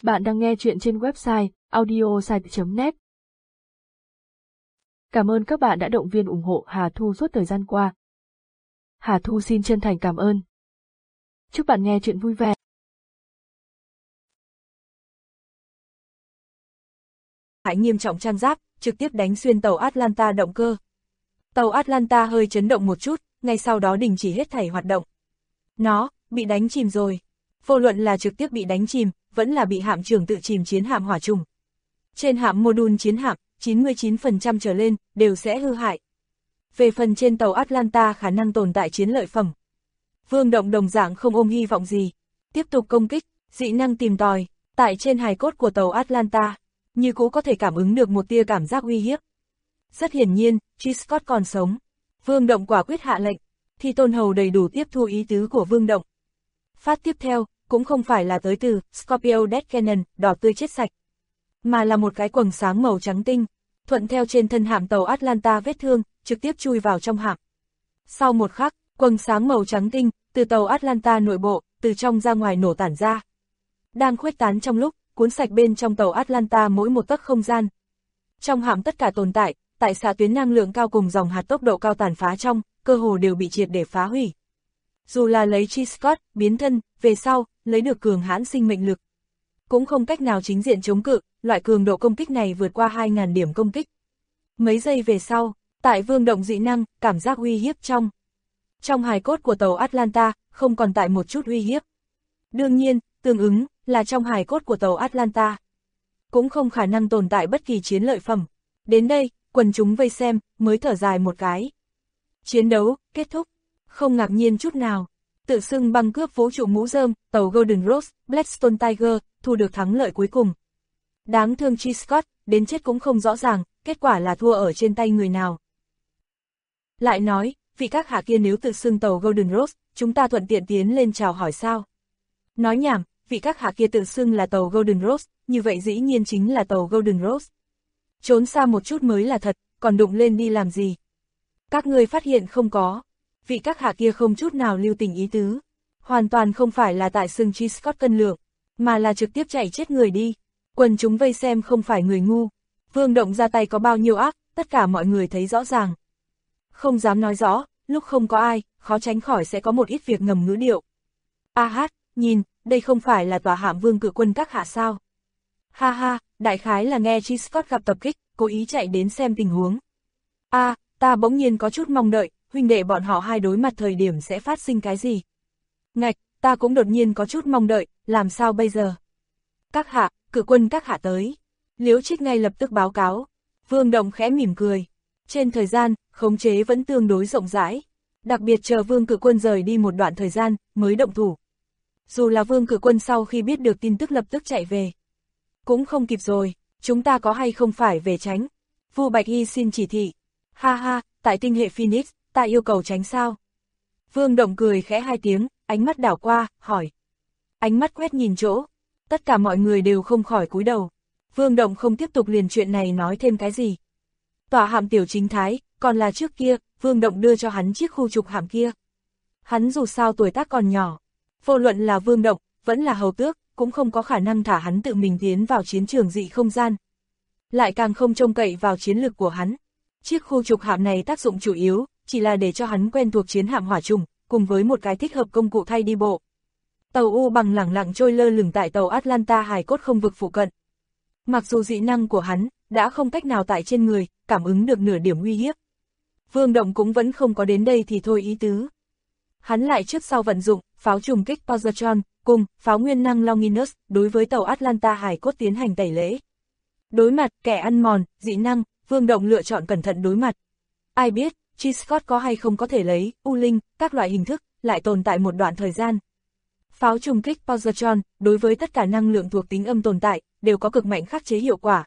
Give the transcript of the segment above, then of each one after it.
Bạn đang nghe chuyện trên website audiosite.net. Cảm ơn các bạn đã động viên ủng hộ Hà Thu suốt thời gian qua. Hà Thu xin chân thành cảm ơn. Chúc bạn nghe chuyện vui vẻ. Hải nghiêm trọng trang giáp, trực tiếp đánh xuyên tàu Atlanta động cơ. Tàu Atlanta hơi chấn động một chút, ngay sau đó đình chỉ hết thảy hoạt động. Nó bị đánh chìm rồi. Vô luận là trực tiếp bị đánh chìm, vẫn là bị hạm trưởng tự chìm chiến hạm hỏa trùng. Trên hạm mô-đun chiến hạm, 99% trở lên, đều sẽ hư hại. Về phần trên tàu Atlanta khả năng tồn tại chiến lợi phẩm. Vương Động đồng dạng không ôm hy vọng gì. Tiếp tục công kích, dị năng tìm tòi, tại trên hài cốt của tàu Atlanta, như cũ có thể cảm ứng được một tia cảm giác uy hiếp. Rất hiển nhiên, G. Scott còn sống. Vương Động quả quyết hạ lệnh, Thi Tôn Hầu đầy đủ tiếp thu ý tứ của Vương Động. Phát tiếp theo, cũng không phải là tới từ Scorpio Death Cannon, đỏ tươi chết sạch, mà là một cái quầng sáng màu trắng tinh, thuận theo trên thân hạm tàu Atlanta vết thương, trực tiếp chui vào trong hạm. Sau một khắc, quầng sáng màu trắng tinh, từ tàu Atlanta nội bộ, từ trong ra ngoài nổ tản ra. Đang khuếch tán trong lúc, cuốn sạch bên trong tàu Atlanta mỗi một tấc không gian. Trong hạm tất cả tồn tại, tại xạ tuyến năng lượng cao cùng dòng hạt tốc độ cao tàn phá trong, cơ hồ đều bị triệt để phá hủy. Dù là lấy G. Scott, biến thân, về sau, lấy được cường hãn sinh mệnh lực, cũng không cách nào chính diện chống cự, loại cường độ công kích này vượt qua 2.000 điểm công kích. Mấy giây về sau, tại Vương Động dị năng, cảm giác uy hiếp trong hài cốt của tàu Atlanta, không còn tại một chút uy hiếp. Đương nhiên, tương ứng, là trong hài cốt của tàu Atlanta, cũng không khả năng tồn tại bất kỳ chiến lợi phẩm. Đến đây, quần chúng vây xem, mới thở dài một cái. Chiến đấu, kết thúc. Không ngạc nhiên chút nào. Tự xưng băng cướp vũ trụ mũ rơm, tàu Golden Rose, Blackstone Tiger, thu được thắng lợi cuối cùng. Đáng thương G. Scott, đến chết cũng không rõ ràng, kết quả là thua ở trên tay người nào. Lại nói, vị các hạ kia nếu tự xưng tàu Golden Rose, chúng ta thuận tiện tiến lên chào hỏi sao? Nói nhảm, vị các hạ kia tự xưng là tàu Golden Rose, như vậy dĩ nhiên chính là tàu Golden Rose. Trốn xa một chút mới là thật, còn đụng lên đi làm gì? Các ngươi phát hiện không có? Vị các hạ kia không chút nào lưu tình ý tứ. Hoàn toàn không phải là tại xưng G. Scott cân lượng, mà là trực tiếp chạy chết người đi. Quần chúng vây xem không phải người ngu. Vương Động ra tay có bao nhiêu ác, tất cả mọi người thấy rõ ràng. Không dám nói rõ, lúc không có ai, khó tránh khỏi sẽ có một ít việc ngầm ngữ điệu. A hát, nhìn, đây không phải là tòa hạm Vương Cự Quân các hạ sao? Ha ha, đại khái là nghe G. Scott gặp tập kích, cố ý chạy đến xem tình huống. Ta bỗng nhiên có chút mong đợi, huynh đệ bọn họ hai đối mặt thời điểm sẽ phát sinh cái gì. Ngạch, ta cũng đột nhiên có chút mong đợi, làm sao bây giờ? Các hạ, Cự Quân các hạ tới. Liễu Trích ngay lập tức báo cáo. Vương Động khẽ mỉm cười. Trên thời gian, khống chế vẫn tương đối rộng rãi. Đặc biệt chờ Vương Cự Quân rời đi một đoạn thời gian, mới động thủ. Dù là Vương Cự Quân sau khi biết được tin tức lập tức chạy về. Cũng không kịp rồi, chúng ta có hay không phải về tránh? Vu Bạch Y xin chỉ thị. Ha ha, tại tinh hệ Phoenix, ta yêu cầu tránh sao? Vương Động cười khẽ hai tiếng, ánh mắt đảo qua, hỏi. Ánh mắt quét nhìn chỗ. Tất cả mọi người đều không khỏi cúi đầu. Vương Động không tiếp tục liền chuyện này nói thêm cái gì. Tòa hạm tiểu chính thái, còn là trước kia, Vương Động đưa cho hắn chiếc khu trục hạm kia. Hắn dù sao tuổi tác còn nhỏ. Vô luận là Vương Động, vẫn là hầu tước, cũng không có khả năng thả hắn tự mình tiến vào chiến trường dị không gian. Lại càng không trông cậy vào chiến lược của hắn. Chiếc khu trục hạm này tác dụng chủ yếu, chỉ là để cho hắn quen thuộc chiến hạm hỏa trùng, cùng với một cái thích hợp công cụ thay đi bộ. Tàu U bằng lẳng lặng trôi lơ lửng tại tàu Atlanta hài cốt không vực phụ cận. Mặc dù dị năng của hắn, đã không cách nào tại trên người, cảm ứng được nửa điểm uy hiếp. Vương Động cũng vẫn không có đến đây thì thôi ý tứ. Hắn lại trước sau vận dụng, pháo trùng kích Positron, cùng, pháo nguyên năng Longinus, đối với tàu Atlanta hài cốt tiến hành tẩy lễ. Đối mặt, kẻ ăn mòn, dị năng, Vương Động lựa chọn cẩn thận đối mặt. Ai biết, G. Scott có hay không có thể lấy, U Linh, các loại hình thức, lại tồn tại một đoạn thời gian. Pháo trùng kích Positron, đối với tất cả năng lượng thuộc tính âm tồn tại, đều có cực mạnh khắc chế hiệu quả.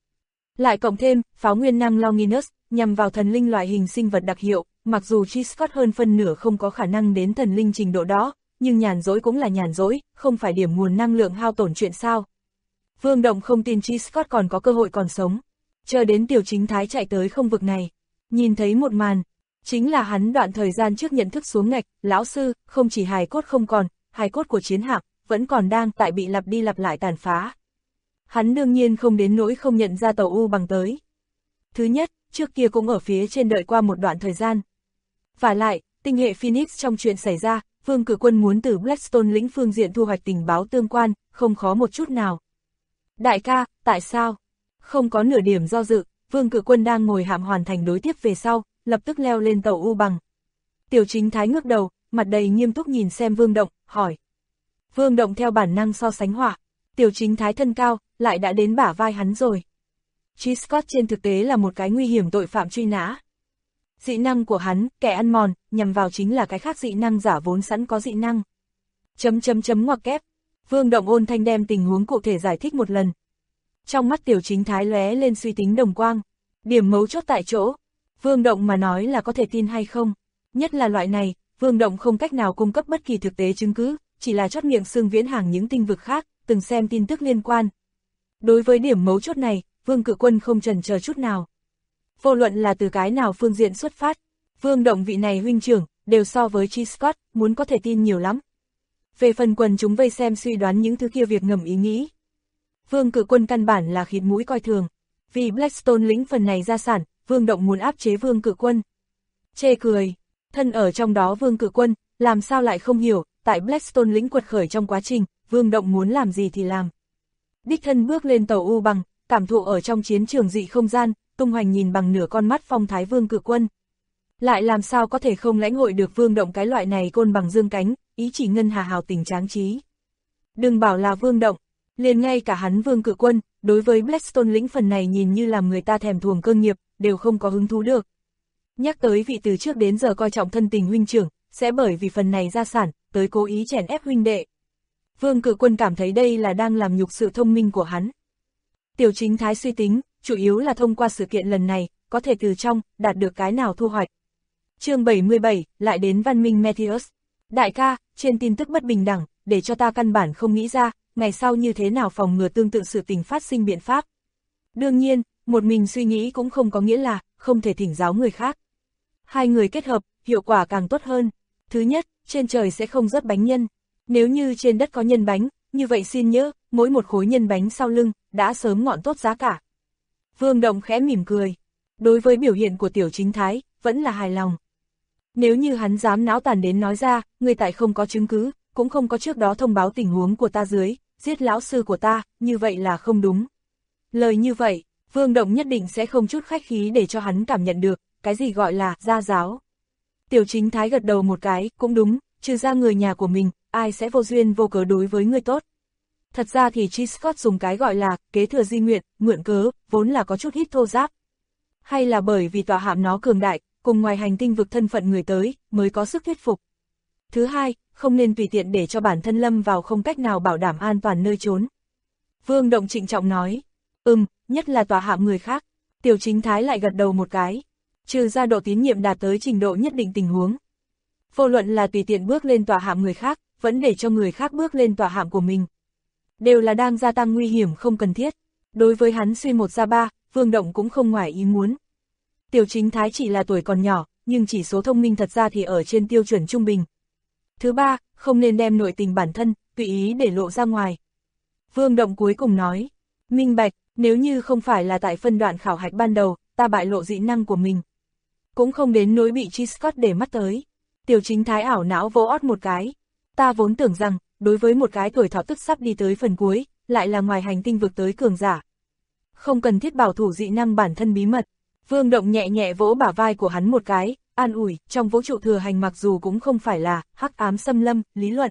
Lại cộng thêm, pháo nguyên năng Longinus, nhằm vào thần linh loại hình sinh vật đặc hiệu, mặc dù G. Scott hơn phân nửa không có khả năng đến thần linh trình độ đó, nhưng nhàn rỗi cũng là nhàn rỗi, không phải điểm nguồn năng lượng hao tổn chuyện sao. Vương Động không tin G. Scott còn có cơ hội còn sống. Chờ đến tiểu chính thái chạy tới không vực này, nhìn thấy một màn, chính là hắn đoạn thời gian trước nhận thức xuống ngạch, lão sư, không chỉ hài cốt không còn, hài cốt của chiến hạm, vẫn còn đang tại bị lặp đi lặp lại tàn phá, Hắn đương nhiên không đến nỗi không nhận ra tàu U Bằng tới. Thứ nhất, trước kia cũng ở phía trên đợi qua một đoạn thời gian. Và lại, tinh hệ Phoenix trong chuyện xảy ra, Vương Cự Quân muốn từ Blackstone lĩnh phương diện thu hoạch tình báo tương quan, không khó một chút nào. Đại ca, tại sao? Không có nửa điểm do dự, Vương Cự Quân đang ngồi hạm hoàn thành đối tiếp về sau, lập tức leo lên tàu U Bằng. Tiểu Chính Thái ngước đầu, mặt đầy nghiêm túc nhìn xem Vương Động, hỏi. Vương Động theo bản năng so sánh họa, Tiểu Chính Thái thân cao, lại đã đến bả vai hắn rồi. Chi Scott trên thực tế là một cái nguy hiểm tội phạm truy nã. Dị năng của hắn, kẻ ăn mòn, nhằm vào chính là cái khác dị năng giả vốn sẵn có dị năng. Ngoặc kép. Vương Động ôn thanh đem tình huống cụ thể giải thích một lần. Trong mắt Tiểu Chính Thái lóe lên suy tính đồng quang. Điểm mấu chốt tại chỗ. Vương Động mà nói là có thể tin hay không. Nhất là loại này, Vương Động không cách nào cung cấp bất kỳ thực tế chứng cứ, chỉ là chót miệng xương viễn hàng những tinh vực khác, từng xem tin tức liên quan. Đối với điểm mấu chốt này, Vương Cự Quân không chần chờ chút nào. Vô luận là từ cái nào phương diện xuất phát, Vương Động vị này huynh trưởng, đều so với Chi Scott, muốn có thể tin nhiều lắm. Về phần quần chúng vây xem suy đoán những thứ kia việc ngầm ý nghĩ. Vương Cự Quân căn bản là khịt mũi coi thường. Vì Blackstone lĩnh phần này gia sản, Vương Động muốn áp chế Vương Cự Quân. Chê cười, thân ở trong đó Vương Cự Quân, làm sao lại không hiểu, tại Blackstone lĩnh quật khởi trong quá trình, Vương Động muốn làm gì thì làm. Đích thân bước lên tàu U Bằng, cảm thụ ở trong chiến trường dị không gian, tung hoành nhìn bằng nửa con mắt phong thái Vương Cự Quân. Lại làm sao có thể không lãnh hội được Vương Động cái loại này côn bằng dương cánh, ý chỉ ngân hà hào tình tráng trí. Đừng bảo là Vương Động, liền ngay cả hắn Vương Cự Quân, đối với Blackstone lĩnh phần này nhìn như làm người ta thèm thuồng cơ nghiệp, đều không có hứng thú được. Nhắc tới vị từ trước đến giờ coi trọng thân tình huynh trưởng, sẽ bởi vì phần này gia sản, tới cố ý chèn ép huynh đệ. Vương Cự Quân cảm thấy đây là đang làm nhục sự thông minh của hắn. Tiểu Chính Thái suy tính, chủ yếu là thông qua sự kiện lần này, có thể từ trong, đạt được cái nào thu hoạch. Chương 77, lại đến văn minh Metheus. Đại ca, trên tin tức bất bình đẳng, để cho ta căn bản không nghĩ ra, ngày sau như thế nào phòng ngừa tương tự sự tình phát sinh biện pháp. Đương nhiên, một mình suy nghĩ cũng không có nghĩa là, không thể thỉnh giáo người khác. Hai người kết hợp, hiệu quả càng tốt hơn. Thứ nhất, trên trời sẽ không rớt bánh nhân. Nếu như trên đất có nhân bánh, như vậy xin nhớ, mỗi một khối nhân bánh sau lưng, đã sớm ngọn tốt giá cả. Vương Động khẽ mỉm cười. Đối với biểu hiện của Tiểu Chính Thái, vẫn là hài lòng. Nếu như hắn dám náo tàn đến nói ra, người tại không có chứng cứ, cũng không có trước đó thông báo tình huống của ta dưới, giết lão sư của ta, như vậy là không đúng. Lời như vậy, Vương Động nhất định sẽ không chút khách khí để cho hắn cảm nhận được, cái gì gọi là gia giáo. Tiểu Chính Thái gật đầu một cái, cũng đúng, trừ ra người nhà của mình, ai sẽ vô duyên vô cớ đối với người tốt. Thật ra thì Chi Scott dùng cái gọi là kế thừa di nguyện, mượn cớ, vốn là có chút ít thô giáp. Hay là bởi vì tòa hạm nó cường đại, cùng ngoài hành tinh vực thân phận người tới, mới có sức thuyết phục. Thứ hai, không nên tùy tiện để cho bản thân lâm vào không cách nào bảo đảm an toàn nơi trốn. Vương Động trịnh trọng nói, nhất là tòa hạm người khác. Tiểu Chính Thái lại gật đầu một cái, trừ ra độ tín nhiệm đạt tới trình độ nhất định tình huống. Vô luận là tùy tiện bước lên tòa hạm người khác, vẫn để cho người khác bước lên tòa hạm của mình. Đều là đang gia tăng nguy hiểm không cần thiết. Đối với hắn suy một ra ba, Vương Động cũng không ngoài ý muốn. Tiểu Chính Thái chỉ là tuổi còn nhỏ, nhưng chỉ số thông minh thật ra thì ở trên tiêu chuẩn trung bình. Thứ ba, không nên đem nội tình bản thân, tùy ý để lộ ra ngoài. Vương Động cuối cùng nói, minh bạch, nếu như không phải là tại phân đoạn khảo hạch ban đầu, ta bại lộ dị năng của mình. Cũng không đến nỗi bị Chi Scott để mắt tới. Tiểu Chính Thái ảo não vỗ ót một cái. Ta vốn tưởng rằng, đối với một cái tuổi thọ tức sắp đi tới phần cuối, lại là ngoài hành tinh vực tới cường giả. Không cần thiết bảo thủ dị năng bản thân bí mật. Vương Động nhẹ nhẹ vỗ bả vai của hắn một cái, an ủi, trong vũ trụ thừa hành mặc dù cũng không phải là hắc ám xâm lâm, lý luận.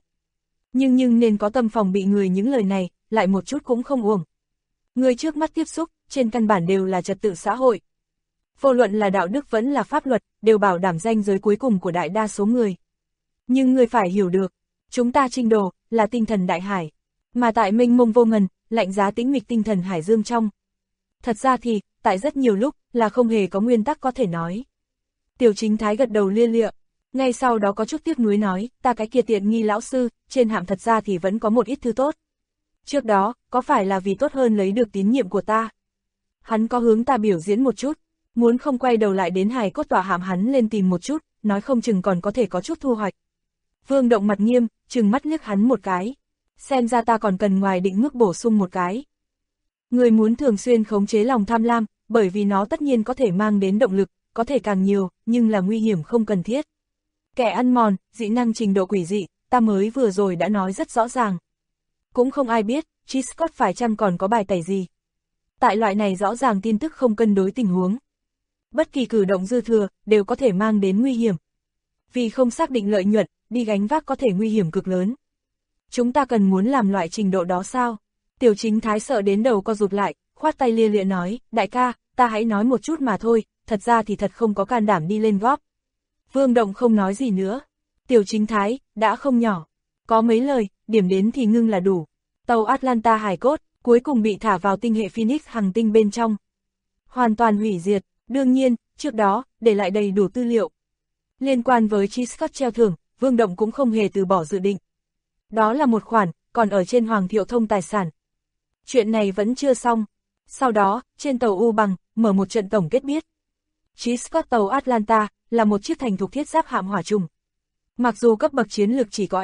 Nhưng nên có tâm phòng bị người những lời này, lại một chút cũng không uổng. Người trước mắt tiếp xúc, trên căn bản đều là trật tự xã hội. Vô luận là đạo đức vẫn là pháp luật, đều bảo đảm ranh giới cuối cùng của đại đa số người. Nhưng người phải hiểu được, chúng ta Trinh Đồ, là tinh thần đại hải. Mà tại mênh mông vô ngần, lạnh giá tĩnh mịch tinh thần hải dương trong. Thật ra thì, tại rất nhiều lúc, là không hề có nguyên tắc có thể nói. Tiểu Chính Thái gật đầu lia lịa, ngay sau đó có chút tiếc nuối nói, ta cái kia tiện nghi lão sư, trên hạm thật ra thì vẫn có một ít thứ tốt. Trước đó, có phải là vì tốt hơn lấy được tín nhiệm của ta? Hắn có hướng ta biểu diễn một chút, muốn không quay đầu lại đến hài cốt tòa hạm hắn lên tìm một chút, nói không chừng còn có thể có chút thu hoạch. Vương Động mặt nghiêm, trừng mắt liếc hắn một cái. Xem ra ta còn cần ngoài định mức bổ sung một cái. Người muốn thường xuyên khống chế lòng tham lam, bởi vì nó tất nhiên có thể mang đến động lực, có thể càng nhiều, nhưng là nguy hiểm không cần thiết. Kẻ ăn mòn, dị năng trình độ quỷ dị, ta mới vừa rồi đã nói rất rõ ràng. Cũng không ai biết, G-Scott phải chăng còn có bài tẩy gì. Tại loại này rõ ràng tin tức không cân đối tình huống. Bất kỳ cử động dư thừa, đều có thể mang đến nguy hiểm. Vì không xác định lợi nhuận, đi gánh vác có thể nguy hiểm cực lớn. Chúng ta cần muốn làm loại trình độ đó sao? Tiểu Chính Thái sợ đến đầu co rụt lại, khoát tay lia lịa nói, đại ca, ta hãy nói một chút mà thôi, thật ra thì thật không có can đảm đi lên góp. Vương Động không nói gì nữa. Tiểu Chính Thái, đã không nhỏ. Có mấy lời, điểm đến thì ngưng là đủ. Tàu Atlanta hải cốt, cuối cùng bị thả vào tinh hệ Phoenix hành tinh bên trong. Hoàn toàn hủy diệt, đương nhiên, trước đó, để lại đầy đủ tư liệu. Liên quan với G-Scott treo thưởng, Vương Động cũng không hề từ bỏ dự định. Đó là một khoản, còn ở trên Hoàng Thiệu Thông tài sản. Chuyện này vẫn chưa xong. Sau đó, trên tàu U Bằng, mở một trận tổng kết biết. G-Scott tàu Atlanta, là một chiếc thành thục thiết giáp hạm hỏa trùng. Mặc dù cấp bậc chiến lược chỉ có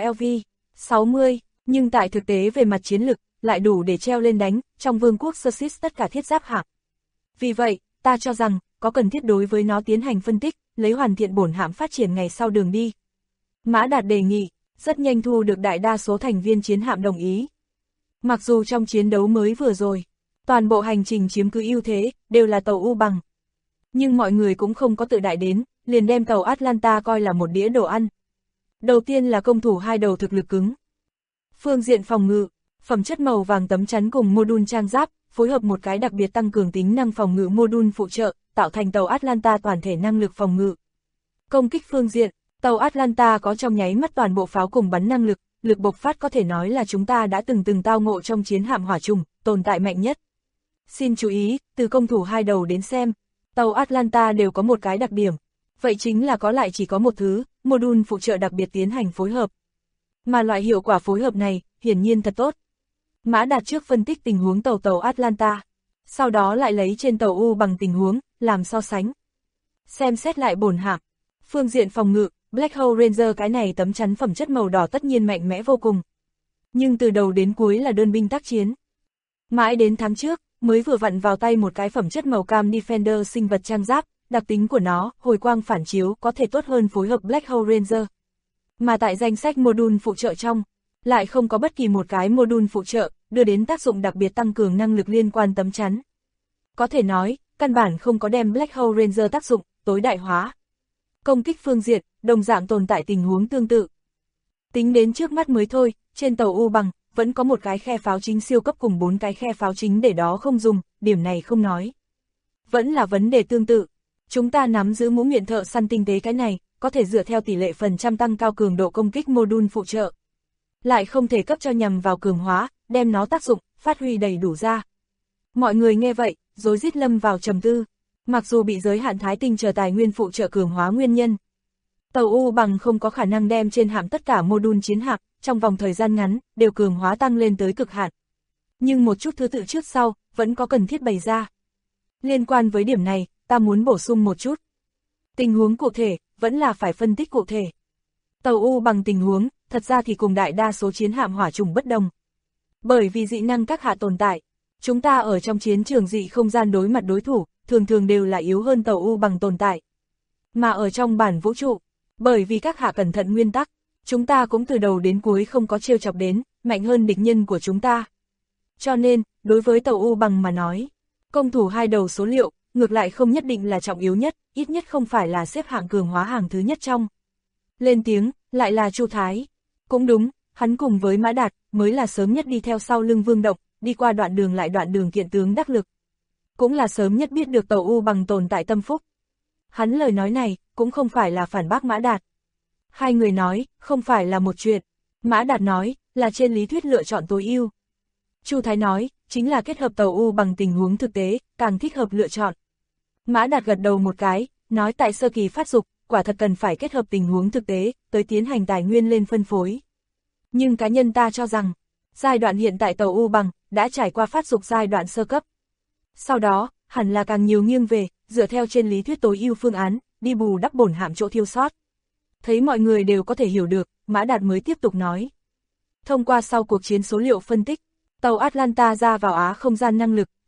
LV-60, nhưng tại thực tế về mặt chiến lược, lại đủ để treo lên đánh, trong vương quốc Sussex tất cả thiết giáp hạm. Vì vậy, ta cho rằng, có cần thiết đối với nó tiến hành phân tích, lấy hoàn thiện bổn hạm phát triển ngày sau đường đi. Mã Đạt đề nghị, rất nhanh thu được đại đa số thành viên chiến hạm đồng ý. Mặc dù trong chiến đấu mới vừa rồi, toàn bộ hành trình chiếm cứ ưu thế, đều là tàu U Bằng. Nhưng mọi người cũng không có tự đại đến, liền đem tàu Atlanta coi là một đĩa đồ ăn. Đầu tiên là công thủ hai đầu thực lực cứng. Phương diện phòng ngự, phẩm chất màu vàng tấm chắn cùng mô-đun trang giáp, phối hợp một cái đặc biệt tăng cường tính năng phòng ngự mô-đun phụ trợ, tạo thành tàu Atlanta toàn thể năng lực phòng ngự. Công kích phương diện, tàu Atlanta có trong nháy mắt toàn bộ pháo cùng bắn năng lực, lực bộc phát có thể nói là chúng ta đã từng tao ngộ trong chiến hạm hỏa trùng, tồn tại mạnh nhất. Xin chú ý, từ công thủ hai đầu đến xem, tàu Atlanta đều có một cái đặc điểm, vậy chính là có lại chỉ có một thứ, mô-đun phụ trợ đặc biệt tiến hành phối hợp. Mà loại hiệu quả phối hợp này, hiển nhiên thật tốt. Mã Đạt trước phân tích tình huống tàu Atlanta, sau đó lại lấy trên tàu U Bằng tình huống, làm so sánh. Xem xét lại bổn hạm, phương diện phòng ngự, Black Hole Ranger cái này tấm chắn phẩm chất màu đỏ tất nhiên mạnh mẽ vô cùng. Nhưng từ đầu đến cuối là đơn binh tác chiến. Mãi đến tháng trước, mới vừa vặn vào tay một cái phẩm chất màu cam Defender sinh vật trang giáp, đặc tính của nó, hồi quang phản chiếu có thể tốt hơn phối hợp Black Hole Ranger. Mà tại danh sách mô-đun phụ trợ trong, lại không có bất kỳ một cái mô-đun phụ trợ, đưa đến tác dụng đặc biệt tăng cường năng lực liên quan tấm chắn. Có thể nói, căn bản không có đem Black Hole Ranger tác dụng, tối đại hóa. Công kích phương diện, đồng dạng tồn tại tình huống tương tự. Tính đến trước mắt mới thôi, trên tàu U Bằng, vẫn có một cái khe pháo chính siêu cấp cùng 4 cái khe pháo chính để đó không dùng, điểm này không nói. Vẫn là vấn đề tương tự. Chúng ta nắm giữ mũ miệng thợ săn tinh tế cái này, có thể dựa theo tỷ lệ phần trăm tăng cao cường độ công kích mô-đun phụ trợ. Lại không thể cấp cho nhằm vào cường hóa, đem nó tác dụng, phát huy đầy đủ ra. Mọi người nghe vậy, rối rít lâm vào trầm tư. Mặc dù bị giới hạn thái tinh chờ tài nguyên phụ trợ cường hóa nguyên nhân, tàu U Bằng không có khả năng đem trên hạm tất cả mô-đun chiến hạm, trong vòng thời gian ngắn, đều cường hóa tăng lên tới cực hạn. Nhưng một chút thứ tự trước sau, vẫn có cần thiết bày ra. Liên quan với điểm này, ta muốn bổ sung một chút. Tình huống cụ thể, vẫn là phải phân tích cụ thể. Tàu U Bằng tình huống, thật ra thì cùng đại đa số chiến hạm hỏa trùng bất đồng. Bởi vì dị năng các hạ tồn tại, chúng ta ở trong chiến trường dị không gian đối mặt đối thủ, thường đều là yếu hơn tàu U Bằng tồn tại. Mà ở trong bản vũ trụ, bởi vì các hạ cẩn thận nguyên tắc, chúng ta cũng từ đầu đến cuối không có trêu chọc đến, mạnh hơn địch nhân của chúng ta. Cho nên, đối với tàu U Bằng mà nói, công thủ hai đầu số liệu, ngược lại không nhất định là trọng yếu nhất, ít nhất không phải là xếp hạng cường hóa hàng thứ nhất trong. Lên tiếng, lại là Chu Thái. Cũng đúng, hắn cùng với Mã Đạt, mới là sớm nhất đi theo sau lưng Vương Động, đi qua đoạn đường lại đoạn đường kiện tướng đắc lực. Cũng là sớm nhất biết được tàu U Bằng tồn tại tâm phúc. Hắn lời nói này, cũng không phải là phản bác Mã Đạt. Hai người nói, không phải là một chuyện. Mã Đạt nói, là trên lý thuyết lựa chọn tối ưu. Chu Thái nói, chính là kết hợp tàu U Bằng tình huống thực tế, càng thích hợp lựa chọn. Mã Đạt gật đầu một cái, nói tại sơ kỳ phát dục, quả thật cần phải kết hợp tình huống thực tế, tới tiến hành tài nguyên lên phân phối. Nhưng cá nhân ta cho rằng, giai đoạn hiện tại tàu U Bằng, đã trải qua phát dục giai đoạn sơ cấp. Sau đó, hẳn là càng nhiều nghiêng về, dựa theo trên lý thuyết tối ưu phương án, đi bù đắp bổn hạm chỗ thiếu sót. Thấy mọi người đều có thể hiểu được, Mã Đạt mới tiếp tục nói. Thông qua sau cuộc chiến số liệu phân tích, tàu Atlanta ra vào Á không gian năng lực,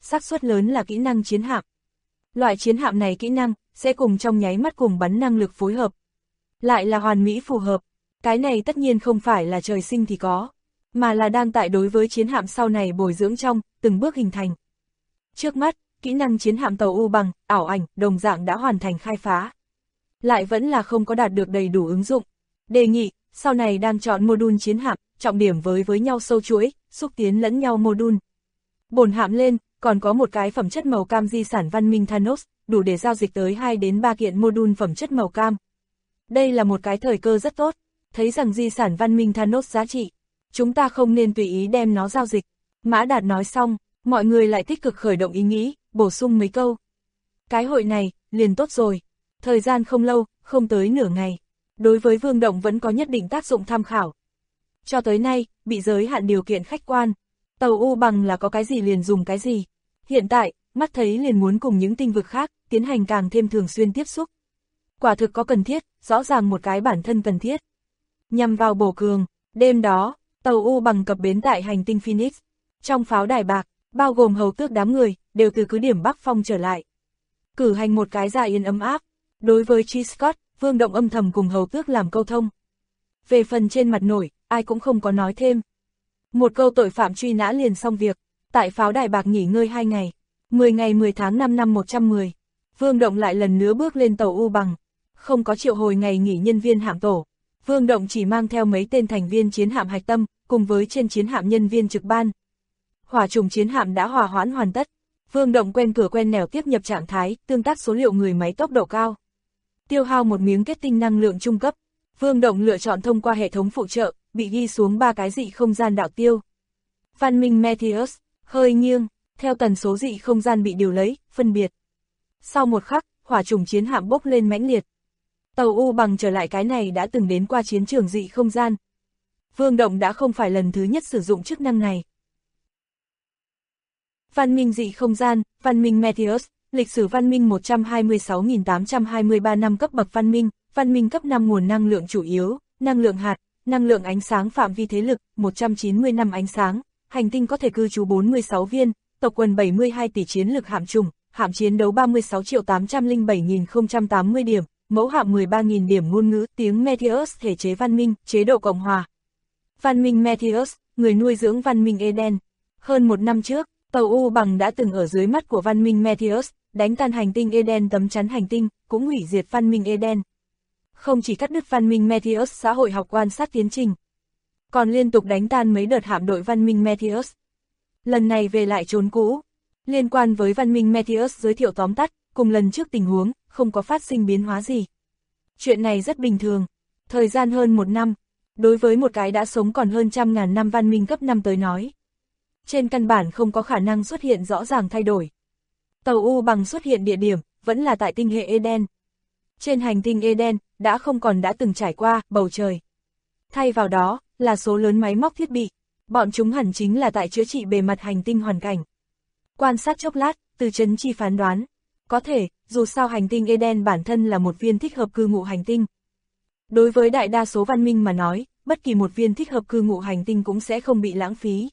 xác suất lớn là kỹ năng chiến hạm. Loại chiến hạm này kỹ năng sẽ cùng trong nháy mắt cùng bắn năng lực phối hợp. Lại là hoàn mỹ phù hợp. Cái này tất nhiên không phải là trời sinh thì có, mà là đang tại đối với chiến hạm sau này bồi dưỡng trong, từng bước hình thành. Trước mắt, kỹ năng chiến hạm tàu U bằng, ảo ảnh, đồng dạng đã hoàn thành khai phá. Lại vẫn là không có đạt được đầy đủ ứng dụng. Đề nghị, sau này đang chọn module chiến hạm, trọng điểm với nhau sâu chuỗi, xúc tiến lẫn nhau module. Bồn hạm lên, còn có một cái phẩm chất màu cam di sản văn minh Thanos, đủ để giao dịch tới 2 đến 3 kiện module phẩm chất màu cam. Đây là một cái thời cơ rất tốt, thấy rằng di sản văn minh Thanos giá trị. Chúng ta không nên tùy ý đem nó giao dịch. Mã Đạt nói xong, mọi người lại tích cực khởi động ý nghĩ, bổ sung mấy câu. Cái hội này, liền tốt rồi. Thời gian không lâu, không tới nửa ngày. Đối với Vương Động vẫn có nhất định tác dụng tham khảo. Cho tới nay, bị giới hạn điều kiện khách quan. Tàu U bằng là có cái gì liền dùng cái gì. Hiện tại, mắt thấy liền muốn cùng những tinh vực khác, tiến hành càng thêm thường xuyên tiếp xúc. Quả thực có cần thiết, rõ ràng một cái bản thân cần thiết. Nhằm vào bổ cường, đêm đó, tàu U bằng cập bến tại hành tinh Phoenix. Trong pháo đài bạc, bao gồm hầu tước đám người, đều từ cứ điểm Bắc Phong trở lại. Cử hành một cái dạ yến ấm áp. Đối với Chi Scott, Vương Động âm thầm cùng hầu tước làm câu thông. Về phần trên mặt nổi, ai cũng không có nói thêm. Một câu tội phạm truy nã liền xong việc. Tại pháo đài bạc nghỉ ngơi 2 ngày. 10 ngày 10 tháng 5 năm 110. Vương Động lại lần nữa bước lên tàu U bằng. Không có triệu hồi ngày nghỉ nhân viên hạm tổ. Vương Động chỉ mang theo mấy tên thành viên chiến hạm hạch tâm, cùng với trên chiến hạm nhân viên trực ban. Hỏa trùng chiến hạm đã hòa hoãn hoàn tất. Vương Động quen cửa quen nẻo tiếp nhập trạng thái, tương tác số liệu người máy tốc độ cao. Tiêu hao một miếng kết tinh năng lượng trung cấp. Vương Động lựa chọn thông qua hệ thống phụ trợ, bị ghi xuống 3 cái dị không gian đạo tiêu. Văn minh Meteus, hơi nghiêng, theo tần số dị không gian bị điều lấy, phân biệt. Sau một khắc, hỏa trùng chiến hạm bốc lên mãnh liệt. Tàu U bằng trở lại cái này đã từng đến qua chiến trường dị không gian. Vương Động đã không phải lần thứ nhất sử dụng chức năng này. Văn minh dị không gian, văn minh Meteus, lịch sử văn minh 126.823 năm cấp bậc văn minh cấp 5 nguồn năng lượng chủ yếu, năng lượng hạt, năng lượng ánh sáng phạm vi thế lực, 190 năm ánh sáng, hành tinh có thể cư trú 46 viên, tộc quần 72 tỷ chiến lực hạm chủng, hạm chiến đấu 36.807.080 điểm, mẫu hạm 13.000 điểm ngôn ngữ, tiếng Meteus thể chế văn minh, chế độ Cộng hòa. Văn minh Meteus, người nuôi dưỡng văn minh Eden. Hơn 1 năm trước, tàu U bằng đã từng ở dưới mắt của văn minh Meteus, đánh tan hành tinh Eden tấm chắn hành tinh, cũng hủy diệt văn minh Eden. Không chỉ cắt đứt văn minh Meteus xã hội học quan sát tiến trình, còn liên tục đánh tan mấy đợt hạm đội văn minh Meteus. Lần này về lại trốn cũ, liên quan với văn minh Meteus giới thiệu tóm tắt, cùng lần trước tình huống, không có phát sinh biến hóa gì. Chuyện này rất bình thường, thời gian hơn 1 năm, đối với một cái đã sống còn hơn 100.000 năm văn minh cấp 5 tới nói. Trên căn bản không có khả năng xuất hiện rõ ràng thay đổi. Tàu U bằng xuất hiện địa điểm, vẫn là tại tinh hệ Eden. Trên hành tinh Eden, đã không còn đã từng trải qua bầu trời. Thay vào đó, là số lớn máy móc thiết bị. Bọn chúng hẳn chính là tại chữa trị bề mặt hành tinh hoàn cảnh. Quan sát chốc lát, từ Trấn Chi phán đoán. Có thể, dù sao hành tinh Eden bản thân là một viên thích hợp cư ngụ hành tinh. Đối với đại đa số văn minh mà nói, bất kỳ một viên thích hợp cư ngụ hành tinh cũng sẽ không bị lãng phí.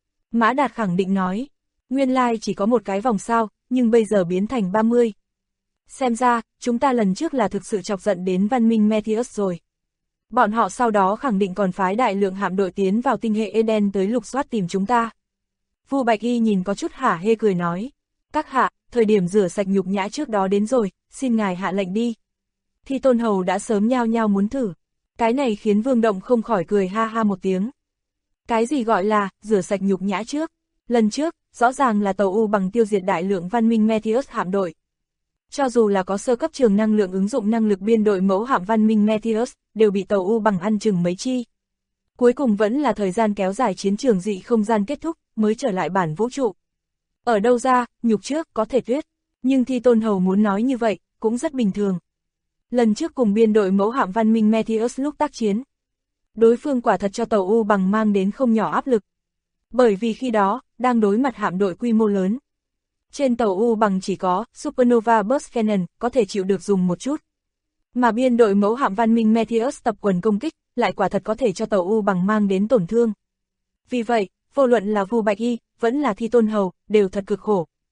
Mã Đạt khẳng định nói, nguyên lai chỉ có một cái vòng sao, nhưng bây giờ biến thành 30. Xem ra, chúng ta lần trước là thực sự chọc giận đến văn minh Meteus rồi. Bọn họ sau đó khẳng định còn phái đại lượng hạm đội tiến vào tinh hệ Eden tới lục soát tìm chúng ta. Vu Bạch Y nhìn có chút hả hê cười nói, các hạ, thời điểm rửa sạch nhục nhã trước đó đến rồi, xin ngài hạ lệnh đi. Thi Tôn Hầu đã sớm nhao nhao muốn thử. Cái này khiến Vương Động không khỏi cười ha ha một tiếng. Cái gì gọi là, rửa sạch nhục nhã trước? Lần trước, rõ ràng là tàu U bằng tiêu diệt đại lượng văn minh Meteus hạm đội. Cho dù là có sơ cấp trường năng lượng ứng dụng năng lực biên đội mẫu hạm văn minh Meteus, đều bị tàu U bằng ăn chừng mấy chi. Cuối cùng vẫn là thời gian kéo dài chiến trường dị không gian kết thúc, mới trở lại bản vũ trụ. Ở đâu ra, nhục trước, có thể tuyết. Nhưng Thi Tôn Hầu muốn nói như vậy, cũng rất bình thường. Lần trước cùng biên đội mẫu hạm văn minh Meteus lúc tác chiến, đối phương quả thật cho tàu U bằng mang đến không nhỏ áp lực. Bởi vì khi đó, đang đối mặt hạm đội quy mô lớn. Trên tàu U bằng chỉ có Supernova Burst Cannon có thể chịu được dùng một chút. Mà biên đội mẫu hạm văn minh Meteus tập quần công kích, lại quả thật có thể cho tàu U bằng mang đến tổn thương. Vì vậy, vô luận là Vu Bạch Y, vẫn là Thi Tôn Hầu, đều thật cực khổ.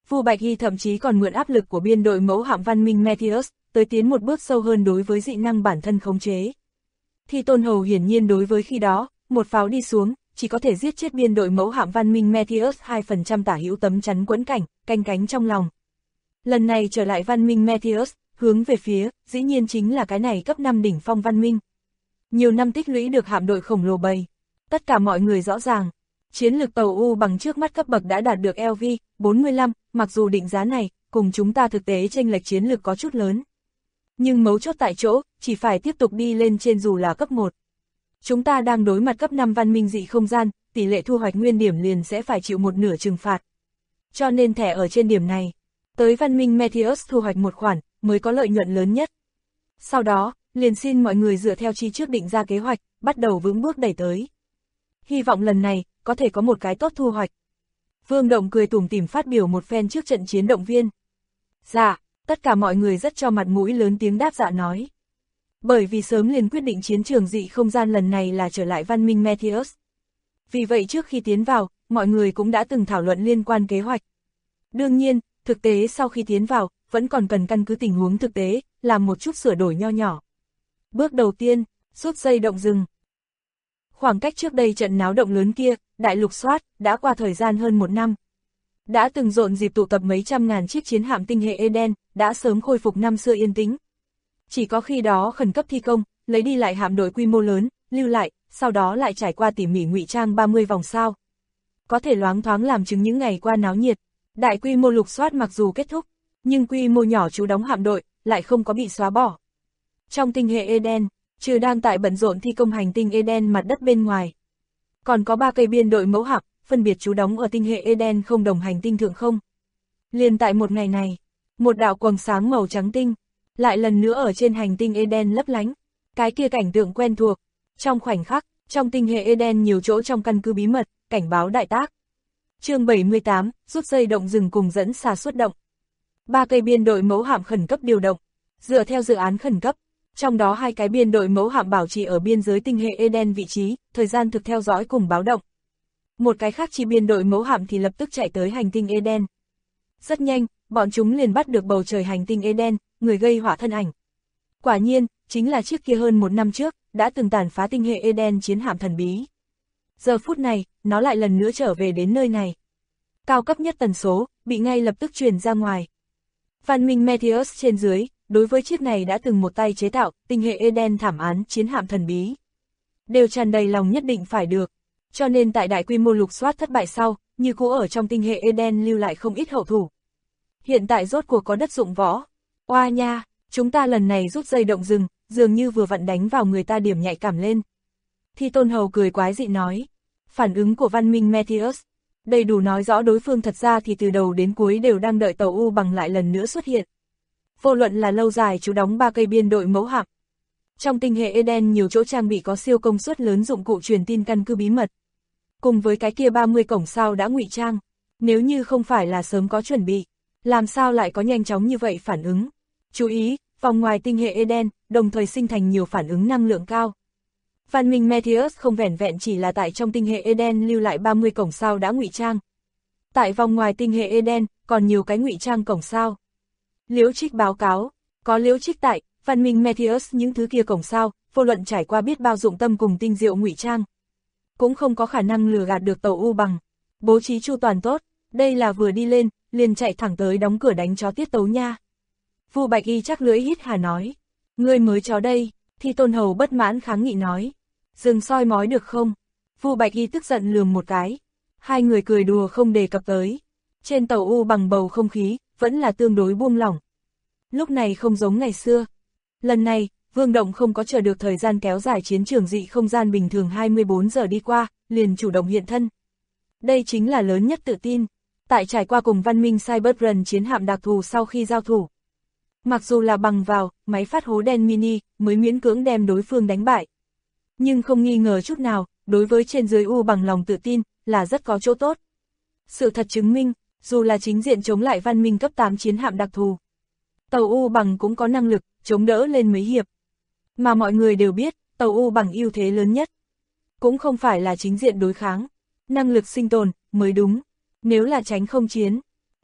Vu Bạch Hy thậm chí còn mượn áp lực của biên đội mẫu hạm văn minh Meteus, tới tiến một bước sâu hơn đối với dị năng bản thân khống chế. Thi Tôn Hầu hiển nhiên đối với khi đó, một pháo đi xuống, chỉ có thể giết chết biên đội mẫu hạm văn minh Meteus 2% tả hữu tấm chắn quẫn cảnh, canh cánh trong lòng. Lần này trở lại văn minh Meteus, hướng về phía, dĩ nhiên chính là cái này cấp 5 đỉnh phong văn minh. Nhiều năm tích lũy được hạm đội khổng lồ bầy. Tất cả mọi người rõ ràng, chiến lược tàu U bằng trước mắt cấp bậc đã đạt được LV-45, mặc dù định giá này, cùng chúng ta thực tế chênh lệch chiến lược có chút lớn. Nhưng mấu chốt tại chỗ, chỉ phải tiếp tục đi lên trên dù là cấp 1. Chúng ta đang đối mặt cấp 5 văn minh dị không gian, tỷ lệ thu hoạch nguyên điểm liền sẽ phải chịu một nửa trừng phạt. Cho nên thẻ ở trên điểm này, tới văn minh Meteus thu hoạch một khoản, mới có lợi nhuận lớn nhất. Sau đó, liền xin mọi người dựa theo chi trước định ra kế hoạch, bắt đầu vững bước đẩy tới. Hy vọng lần này, có thể có một cái tốt thu hoạch. Vương Động cười tủm tỉm phát biểu một phen trước trận chiến động viên. Dạ, tất cả mọi người rất cho mặt mũi lớn tiếng đáp dạ nói. Bởi vì sớm liền quyết định chiến trường dị không gian lần này là trở lại văn minh Meteus. Vì vậy trước khi tiến vào, mọi người cũng đã từng thảo luận liên quan kế hoạch. Đương nhiên, thực tế sau khi tiến vào, vẫn còn cần căn cứ tình huống thực tế, làm một chút sửa đổi nho nhỏ. Bước đầu tiên, rút dây động rừng. Khoảng cách trước đây trận náo động lớn kia, đại lục soát, đã qua thời gian hơn 1 năm. Đã từng rộn dịp tụ tập mấy trăm ngàn chiếc chiến hạm tinh hệ Eden, đã sớm khôi phục năm xưa yên tĩnh. Chỉ có khi đó khẩn cấp thi công, lấy đi lại hạm đội quy mô lớn, lưu lại, sau đó lại trải qua tỉ mỉ ngụy trang 30 vòng sao. Có thể loáng thoáng làm chứng những ngày qua náo nhiệt. Đại quy mô lục soát mặc dù kết thúc, nhưng quy mô nhỏ trú đóng hạm đội, lại không có bị xóa bỏ. Trong tinh hệ Eden, trừ đang tại bận rộn thi công hành tinh Eden mặt đất bên ngoài. Còn có 3 cây biên đội mẫu hạm, phân biệt trú đóng ở tinh hệ Eden không đồng hành tinh thượng không. Liền tại một ngày này, một đạo quầng sáng màu trắng tinh, lại lần nữa ở trên hành tinh Eden lấp lánh. Cái kia cảnh tượng quen thuộc. Trong khoảnh khắc, trong tinh hệ Eden nhiều chỗ trong căn cứ bí mật, cảnh báo đại tác. Chương 78, rút dây động rừng cùng dẫn xà xuất động. 3 cây biên đội mẫu hạm khẩn cấp điều động, dựa theo dự án khẩn cấp. Trong đó 2 cái biên đội mẫu hạm bảo trì ở biên giới tinh hệ Eden vị trí, thời gian thực theo dõi cùng báo động. Một cái khác chi biên đội mẫu hạm thì lập tức chạy tới hành tinh Eden. Rất nhanh, bọn chúng liền bắt được bầu trời hành tinh Eden, người gây họa thân ảnh. Quả nhiên, chính là chiếc kia hơn 1 năm trước, đã từng tàn phá tinh hệ Eden chiến hạm thần bí. Giờ phút này, nó lại lần nữa trở về đến nơi này. Cao cấp nhất tần số, bị ngay lập tức truyền ra ngoài. Văn minh Meteus trên dưới, đối với chiếc này đã từng một tay chế tạo, tinh hệ Eden thảm án chiến hạm thần bí. Đều tràn đầy lòng nhất định phải được. Cho nên tại đại quy mô lục soát thất bại sau, như cũ ở trong tinh hệ Eden lưu lại không ít hậu thủ. Hiện tại rốt cuộc có đất dụng võ. Oa nha, chúng ta lần này rút dây động rừng, dường như vừa vặn đánh vào người ta điểm nhạy cảm lên. Thi Tôn Hầu cười quái dị nói. Phản ứng của văn minh Meteus, đầy đủ nói rõ đối phương thật ra thì từ đầu đến cuối đều đang đợi tàu U bằng lại lần nữa xuất hiện. Vô luận là lâu dài trú đóng 3 cây biên đội mẫu hạm. Trong tinh hệ Eden nhiều chỗ trang bị có siêu công suất lớn dụng cụ truyền tin căn cứ bí mật. Cùng với cái kia 30 cổng sao đã ngụy trang, nếu như không phải là sớm có chuẩn bị, làm sao lại có nhanh chóng như vậy phản ứng. Chú ý, vòng ngoài tinh hệ Eden, đồng thời sinh thành nhiều phản ứng năng lượng cao. Văn minh Meteus không vẻn vẹn chỉ là tại trong tinh hệ Eden lưu lại 30 cổng sao đã ngụy trang. Tại vòng ngoài tinh hệ Eden, còn nhiều cái ngụy trang cổng sao. Liễu Trích báo cáo, có Liễu Trích tại, văn minh Meteus những thứ kia cổng sao, vô luận trải qua biết bao dụng tâm cùng tinh diệu ngụy trang. Cũng không có khả năng lừa gạt được tàu U bằng. Bố trí chu toàn tốt, đây là vừa đi lên, liền chạy thẳng tới đóng cửa đánh chó tiết tấu nha. Vu Bạch Y chắc lưỡi hít hà nói. Ngươi mới chó đây, Thi Tôn Hầu bất mãn kháng nghị nói. Dừng soi mói được không? Vu Bạch Y tức giận lườm một cái. Hai người cười đùa không đề cập tới. Trên tàu U bằng bầu không khí, vẫn là tương đối buông lỏng. Lúc này không giống ngày xưa. Lần này, Vương Động không có chờ được thời gian kéo dài chiến trường dị không gian bình thường 24 giờ đi qua, liền chủ động hiện thân. Đây chính là lớn nhất tự tin. Tại trải qua cùng văn minh Cyberrun chiến hạm đặc thù sau khi giao thủ. Mặc dù là bằng vào, máy phát hố đen mini, mới miễn cưỡng đem đối phương đánh bại. Nhưng không nghi ngờ chút nào, đối với trên dưới U bằng lòng tự tin, là rất có chỗ tốt. Sự thật chứng minh, dù là chính diện chống lại văn minh cấp 8 chiến hạm đặc thù. Tàu U bằng cũng có năng lực, chống đỡ lên mấy hiệp. Mà mọi người đều biết, tàu U bằng ưu thế lớn nhất. Cũng không phải là chính diện đối kháng, năng lực sinh tồn, mới đúng. Nếu là tránh không chiến,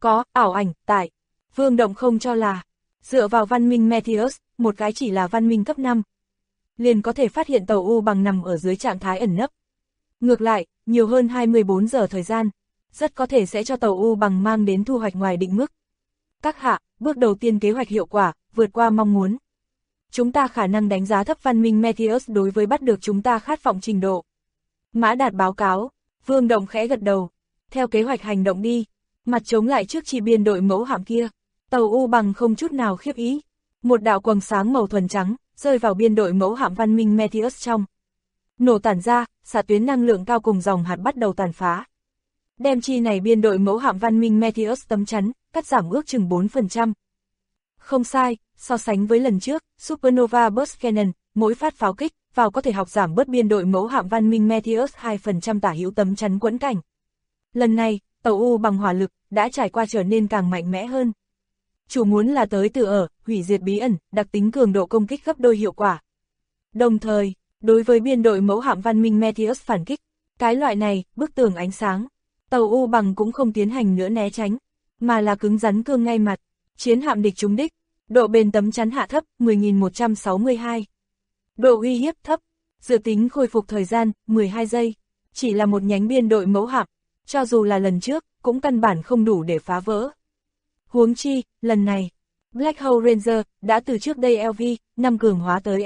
Có, ảo ảnh, tại. Vương Động không cho là, dựa vào văn minh Meteus, một cái chỉ là văn minh cấp 5. Liền có thể phát hiện tàu U bằng nằm ở dưới trạng thái ẩn nấp. Ngược lại, nhiều hơn 24 giờ thời gian, rất có thể sẽ cho tàu U bằng mang đến thu hoạch ngoài định mức. Các hạ, bước đầu tiên kế hoạch hiệu quả, vượt qua mong muốn. Chúng ta khả năng đánh giá thấp văn minh Meteus đối với bắt được chúng ta khát vọng trình độ. Mã Đạt báo cáo, Vương Động khẽ gật đầu. Theo kế hoạch hành động đi, mặt chống lại trước chi biên đội mẫu hạm kia. Tàu U bằng không chút nào khiếp ý. Một đạo quầng sáng màu thuần trắng, rơi vào biên đội mẫu hạm văn minh Meteus trong. Nổ tản ra, xạ tuyến năng lượng cao cùng dòng hạt bắt đầu tàn phá. Đem chi này biên đội mẫu hạm văn minh Meteus tấm chắn, cắt giảm ước chừng 4%. Không sai, so sánh với lần trước, Supernova Burst Cannon, mỗi phát pháo kích, vào có thể học giảm bớt biên đội mẫu hạm văn minh Meteus 2% tả hữu tấm chắn quẫn cảnh. Lần này, tàu U bằng hỏa lực, đã trải qua trở nên càng mạnh mẽ hơn. Chủ muốn là tới từ hủy diệt bí ẩn, đặc tính cường độ công kích gấp đôi hiệu quả. Đồng thời, đối với biên đội mẫu hạm văn minh Meteus phản kích, cái loại này, bức tường ánh sáng, tàu U bằng cũng không tiến hành nữa né tránh, mà là cứng rắn cương ngay mặt, chiến hạm địch trúng đích, độ bền tấm chắn hạ thấp, 10.162. Độ uy hiếp thấp, dự tính khôi phục thời gian, 12 giây, chỉ là một nhánh biên đội mẫu hạm, cho dù là lần trước, cũng căn bản không đủ để phá vỡ. Huống chi, lần này, Black Hole Ranger đã từ trước đây LV5 cường hóa tới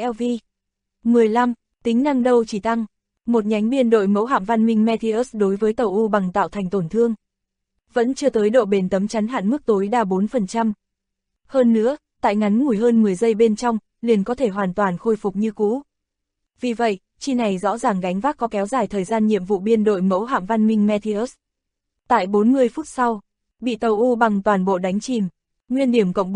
LV15, tính năng đâu chỉ tăng. Một nhánh biên đội mẫu hạm văn minh Meteus đối với tàu U bằng tạo thành tổn thương. Vẫn chưa tới độ bền tấm chắn hạn mức tối đa 4%. Hơn nữa, tại ngắn ngủi hơn 10 giây bên trong, liền có thể hoàn toàn khôi phục như cũ. Vì vậy, chi này rõ ràng gánh vác có kéo dài thời gian nhiệm vụ biên đội mẫu hạm văn minh Meteus. Tại 40 phút sau, bị tàu U bằng toàn bộ đánh chìm, nguyên điểm cộng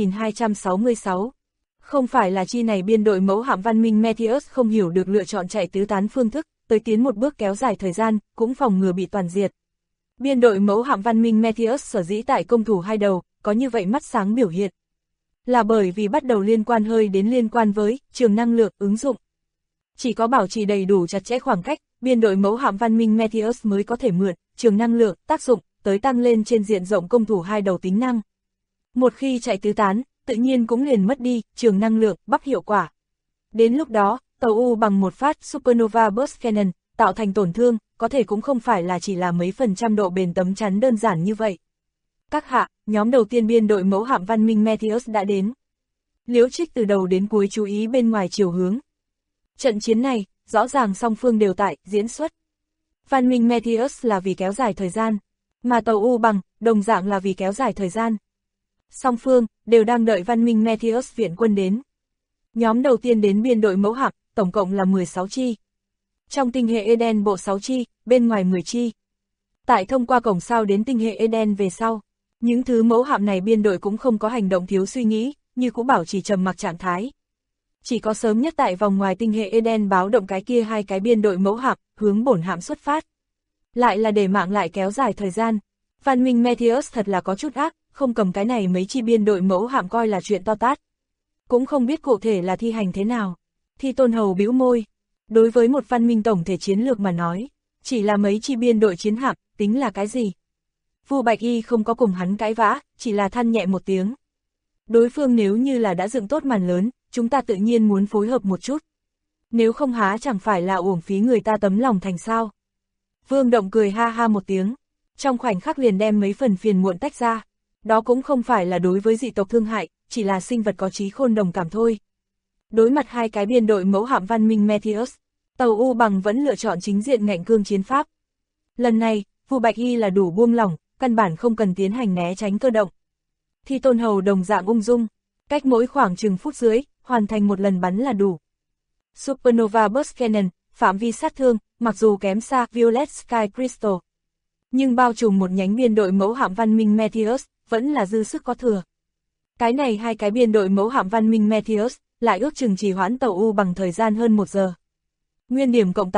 40.266. Không phải là chi này biên đội mẫu hạm văn minh Meteus không hiểu được lựa chọn chạy tứ tán phương thức, tới tiến một bước kéo dài thời gian, cũng phòng ngừa bị toàn diệt. Biên đội mẫu hạm văn minh Meteus sở dĩ tại công thủ hai đầu, có như vậy mắt sáng biểu hiện. Là bởi vì bắt đầu liên quan hơi đến liên quan với trường năng lượng ứng dụng. Chỉ có bảo trì đầy đủ chặt chẽ khoảng cách, biên đội mẫu hạm văn minh Meteus mới có thể mượn trường năng lượng tác dụng, tới tăng lên trên diện rộng công thủ hai đầu tính năng. Một khi chạy tứ tán, tự nhiên cũng liền mất đi trường năng lượng bắp hiệu quả. Đến lúc đó, tàu U bằng một phát Supernova Burst Cannon, tạo thành tổn thương, có thể cũng không phải là chỉ là mấy % độ bền tấm chắn đơn giản như vậy. Các hạ, nhóm đầu tiên biên đội mẫu hạm văn minh Meteus đã đến. Liễu Trích từ đầu đến cuối chú ý bên ngoài chiều hướng. Trận chiến này, rõ ràng song phương đều tại diễn xuất. Văn minh Meteus là vì kéo dài thời gian, mà tàu U bằng, đồng dạng là vì kéo dài thời gian. Song phương, đều đang đợi văn minh Meteus viện quân đến. Nhóm đầu tiên đến biên đội mẫu hạm, tổng cộng là 16 chi. Trong tinh hệ Eden bộ 6 chi, bên ngoài 10 chi. Tại thông qua cổng sao đến tinh hệ Eden về sau, những thứ mẫu hạm này biên đội cũng không có hành động thiếu suy nghĩ, như cũng bảo trì trầm mặc trạng thái. Chỉ có sớm nhất tại vòng ngoài tinh hệ Eden báo động cái kia hai cái biên đội mẫu hạm, hướng bổn hạm xuất phát. Lại là để mạng lại kéo dài thời gian. Văn minh Meteus thật là có chút ác, không cầm cái này mấy chi biên đội mẫu hạm coi là chuyện to tát. Cũng không biết cụ thể là thi hành thế nào. Thi Tôn Hầu bĩu môi. Đối với một văn minh tổng thể chiến lược mà nói, chỉ là mấy chi biên đội chiến hạm, tính là cái gì? Vu Bạch Y không có cùng hắn cãi vã, chỉ là than nhẹ một tiếng. Đối phương nếu như là đã dựng tốt màn lớn, chúng ta tự nhiên muốn phối hợp một chút. Nếu không há chẳng phải là uổng phí người ta tấm lòng thành sao. Vương Động cười ha ha một tiếng, trong khoảnh khắc liền đem mấy phần phiền muộn tách ra. Đó cũng không phải là đối với dị tộc thương hại, chỉ là sinh vật có trí khôn đồng cảm thôi. Đối mặt hai cái biên đội mẫu hạm văn minh Meteus, tàu U bằng vẫn lựa chọn chính diện ngạnh cương chiến pháp. Lần này, Vu Bạch Y là đủ buông lỏng, căn bản không cần tiến hành né tránh cơ động. Thi Tôn Hầu đồng dạng ung dung, cách mỗi khoảng chừng phút dưới, hoàn thành một lần bắn là đủ. Supernova Burst Cannon, phạm vi sát thương, mặc dù kém xa Violet Sky Crystal, nhưng bao trùm một nhánh biên đội mẫu hạm văn minh Meteus, vẫn là dư sức có thừa. Cái này hai cái biên đội mẫu hạm văn minh Meteus, lại ước chừng trì hoãn tàu U bằng thời gian hơn 1 giờ. Nguyên điểm cộng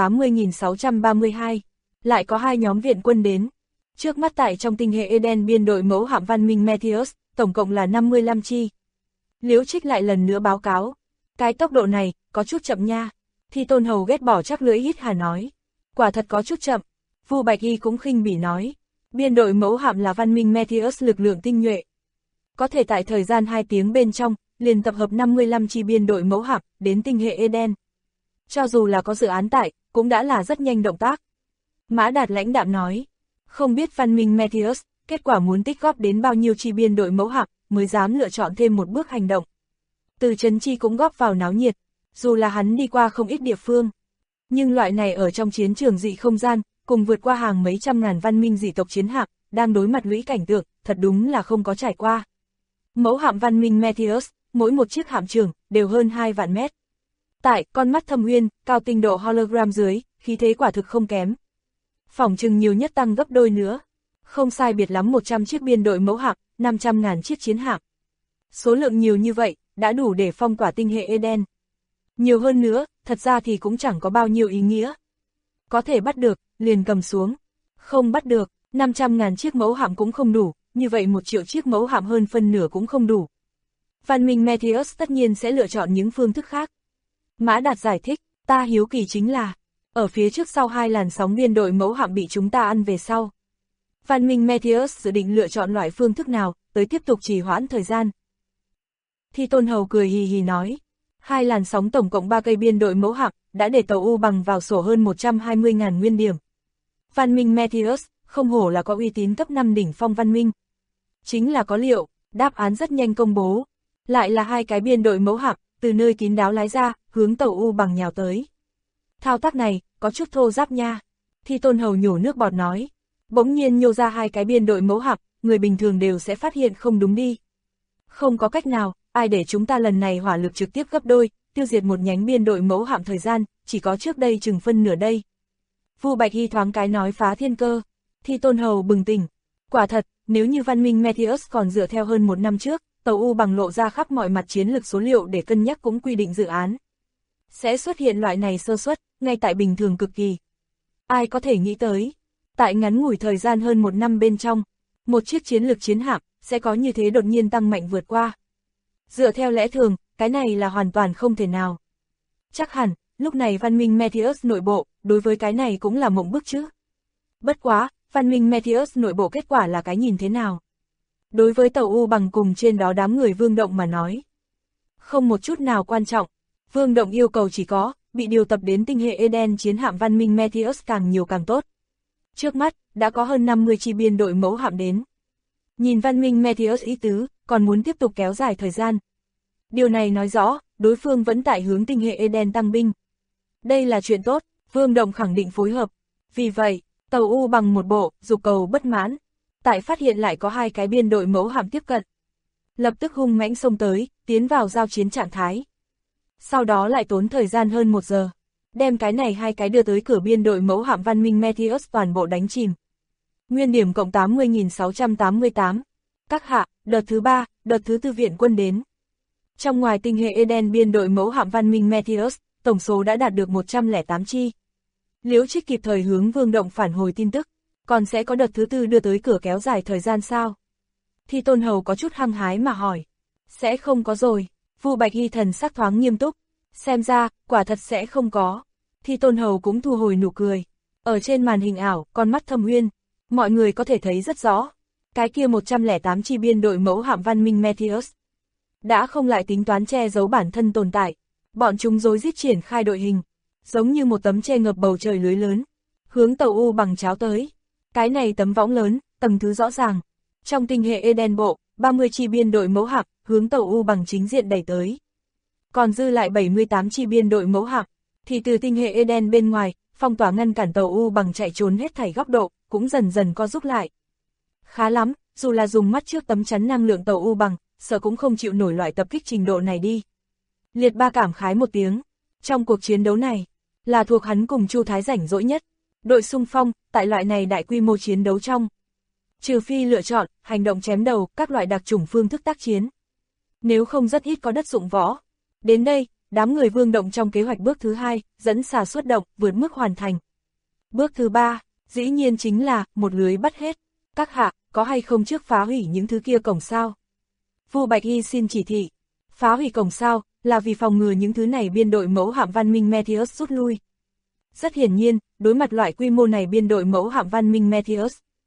80.632, lại có hai nhóm viện quân đến. Trước mắt tại trong tinh hệ Eden biên đội mẫu hạm văn minh Meteus, tổng cộng là 55 chi. Liễu Trích lại lần nữa báo cáo. Cái tốc độ này, có chút chậm nha. Thi Tôn Hầu ghét bỏ chắc lưỡi hít hà nói. Quả thật có chút chậm. Vu Bạch Y cũng khinh bỉ nói. Biên đội mẫu hạm là văn minh Meteus lực lượng tinh nhuệ. Có thể tại thời gian 2 tiếng bên trong, liền tập hợp 55 chi biên đội mẫu hạm đến tinh hệ Eden. Cho dù là có dự án tại, cũng đã là rất nhanh động tác. Mã Đạt lãnh đạm nói, không biết văn minh Meteus, kết quả muốn tích góp đến bao nhiêu chi biên đội mẫu hạm mới dám lựa chọn thêm một bước hành động. Từ Trấn Chi cũng góp vào náo nhiệt, dù là hắn đi qua không ít địa phương. Nhưng loại này ở trong chiến trường dị không gian, cùng vượt qua hàng mấy trăm ngàn văn minh dị tộc chiến hạm, đang đối mặt lũy cảnh tượng, thật đúng là không có trải qua. Mẫu hạm văn minh Meteus, mỗi một chiếc hạm trường, đều hơn 2 vạn mét. Tại, con mắt thâm uyên, cao tinh độ hologram dưới, khí thế quả thực không kém. Phỏng chừng nhiều nhất tăng gấp đôi nữa. Không sai biệt lắm 100 chiếc biên đội mẫu hạm, 500.000 chiếc chiến hạm. Số lượng nhiều như vậy, đã đủ để phong tỏa tinh hệ Eden. Nhiều hơn nữa, thật ra thì cũng chẳng có bao nhiêu ý nghĩa. Có thể bắt được, liền cầm xuống. Không bắt được, 500.000 chiếc mẫu hạm cũng không đủ, như vậy 1 triệu chiếc mẫu hạm hơn phân nửa cũng không đủ. Văn minh Meteus tất nhiên sẽ lựa chọn những phương thức khác. Mã Đạt giải thích, ta hiếu kỳ chính là, ở phía trước sau 2 làn sóng biên đội mẫu hạm bị chúng ta ăn về sau. Văn minh Meteus dự định lựa chọn loại phương thức nào, tới tiếp tục trì hoãn thời gian. Thi Tôn Hầu cười hì hì nói, 2 làn sóng tổng cộng 3 cây biên đội mẫu hạm, đã để tàu U bằng vào sổ hơn 120.000 nguyên điểm. Văn minh Meteus, không hổ là có uy tín cấp 5 đỉnh phong văn minh. Chính là có liệu, đáp án rất nhanh công bố. Lại là 2 cái biên đội mẫu hạm, từ nơi kín đáo lái ra, hướng tàu U bằng nhào tới. Thao tác này, có chút thô ráp nha. Thi Tôn Hầu nhổ nước bọt nói. Bỗng nhiên nhô ra 2 cái biên đội mẫu hạm, người bình thường đều sẽ phát hiện không đúng đi. Không có cách nào, ai để chúng ta lần này hỏa lực trực tiếp gấp đôi, tiêu diệt một nhánh biên đội mẫu hạm thời gian, chỉ có trước đây chừng phân nửa đây. Vu Bạch Hy thoáng cái nói phá thiên cơ. Thi Tôn Hầu bừng tỉnh. Quả thật, nếu như văn minh Meteus còn dựa theo hơn 1 năm trước, tàu U bằng lộ ra khắp mọi mặt chiến lược số liệu để cân nhắc cũng quy định dự án. Sẽ xuất hiện loại này sơ suất, ngay tại bình thường cực kỳ. Ai có thể nghĩ tới, tại ngắn ngủi thời gian hơn 1 năm bên trong, một chiếc chiến lược chiến hạm sẽ có như thế đột nhiên tăng mạnh vượt qua. Dựa theo lẽ thường, cái này là hoàn toàn không thể nào. Chắc hẳn, lúc này văn minh Meteus nội bộ, đối với cái này cũng là mộng bức chứ. Bất quá, văn minh Meteus nội bộ kết quả là cái nhìn thế nào? Đối với tàu U bằng cùng trên đó đám người Vương Động mà nói. Không một chút nào quan trọng, Vương Động yêu cầu chỉ có, bị điều tập đến tinh hệ Eden chiến hạm văn minh Meteus càng nhiều càng tốt. Trước mắt, đã có hơn 50 chi biên đội mẫu hạm đến. Nhìn văn minh Meteus ý tứ, còn muốn tiếp tục kéo dài thời gian. Điều này nói rõ, đối phương vẫn tại hướng tinh hệ Eden tăng binh. Đây là chuyện tốt, Vương Động khẳng định phối hợp. Vì vậy, tàu U bằng một bộ, dục cầu bất mãn. Tại phát hiện lại có 2 cái biên đội mẫu hạm tiếp cận. Lập tức hung mãnh xông tới, tiến vào giao chiến trạng thái. Sau đó lại tốn thời gian hơn 1 giờ. Đem cái này 2 cái đưa tới cửa biên đội mẫu hạm văn minh Meteus toàn bộ đánh chìm. Nguyên điểm cộng 80.688. Các hạ, đợt thứ 3, đợt thứ 4 viện quân đến. Trong ngoài tinh hệ Eden biên đội mẫu hạm văn minh Meteus, tổng số đã đạt được 108 chi. Liễu Trích kịp thời hướng Vương Động phản hồi tin tức, còn sẽ có đợt thứ 4 đưa tới cửa kéo dài thời gian sao? Thi Tôn Hầu có chút hăng hái mà hỏi. Sẽ không có rồi. Vu Bạch Hy thần sắc thoáng nghiêm túc. Xem ra, quả thật sẽ không có. Thi Tôn Hầu cũng thu hồi nụ cười. Ở trên màn hình ảo, con mắt thâm uyên, mọi người có thể thấy rất rõ. Cái kia 108 chi biên đội mẫu hạm văn minh Meteus đã không lại tính toán che giấu bản thân tồn tại. Bọn chúng rối rít triển khai đội hình, giống như một tấm che ngập bầu trời lưới lớn, hướng tàu U bằng cháo tới. Cái này tấm võng lớn, tầng thứ rõ ràng. Trong tinh hệ Eden bộ, 30 chi biên đội mẫu hạm hướng tàu U bằng chính diện đẩy tới. Còn dư lại 78 chi biên đội mẫu hạm thì từ tinh hệ Eden bên ngoài, phong tỏa ngăn cản tàu U bằng chạy trốn hết thảy góc độ, cũng dần dần co rút lại. Khá lắm, dù là dùng mắt trước tấm chắn năng lượng tàu U bằng, sợ cũng không chịu nổi loại tập kích trình độ này đi. Liệt Ba cảm khái một tiếng. Trong cuộc chiến đấu này, là thuộc hắn cùng Chu Thái rảnh rỗi nhất. Đội xung phong, tại loại này đại quy mô chiến đấu trong. Trừ phi lựa chọn, hành động chém đầu, các loại đặc chủng phương thức tác chiến. Nếu không rất ít có đất dụng võ. Đến đây, đám người Vương Động trong kế hoạch bước thứ 2, dẫn xà xuất động, vượt mức hoàn thành. Bước thứ 3, dĩ nhiên chính là, một lưới bắt hết. Các hạ, có hay không trước phá hủy những thứ kia cổng sao? Vu Bạch Hy xin chỉ thị. Phá hủy cổng sao, là vì phòng ngừa những thứ này biên đội mẫu hạm văn minh Meteus rút lui. Rất hiển nhiên, đối mặt loại quy mô này biên đội mẫu hạm văn minh Meteus,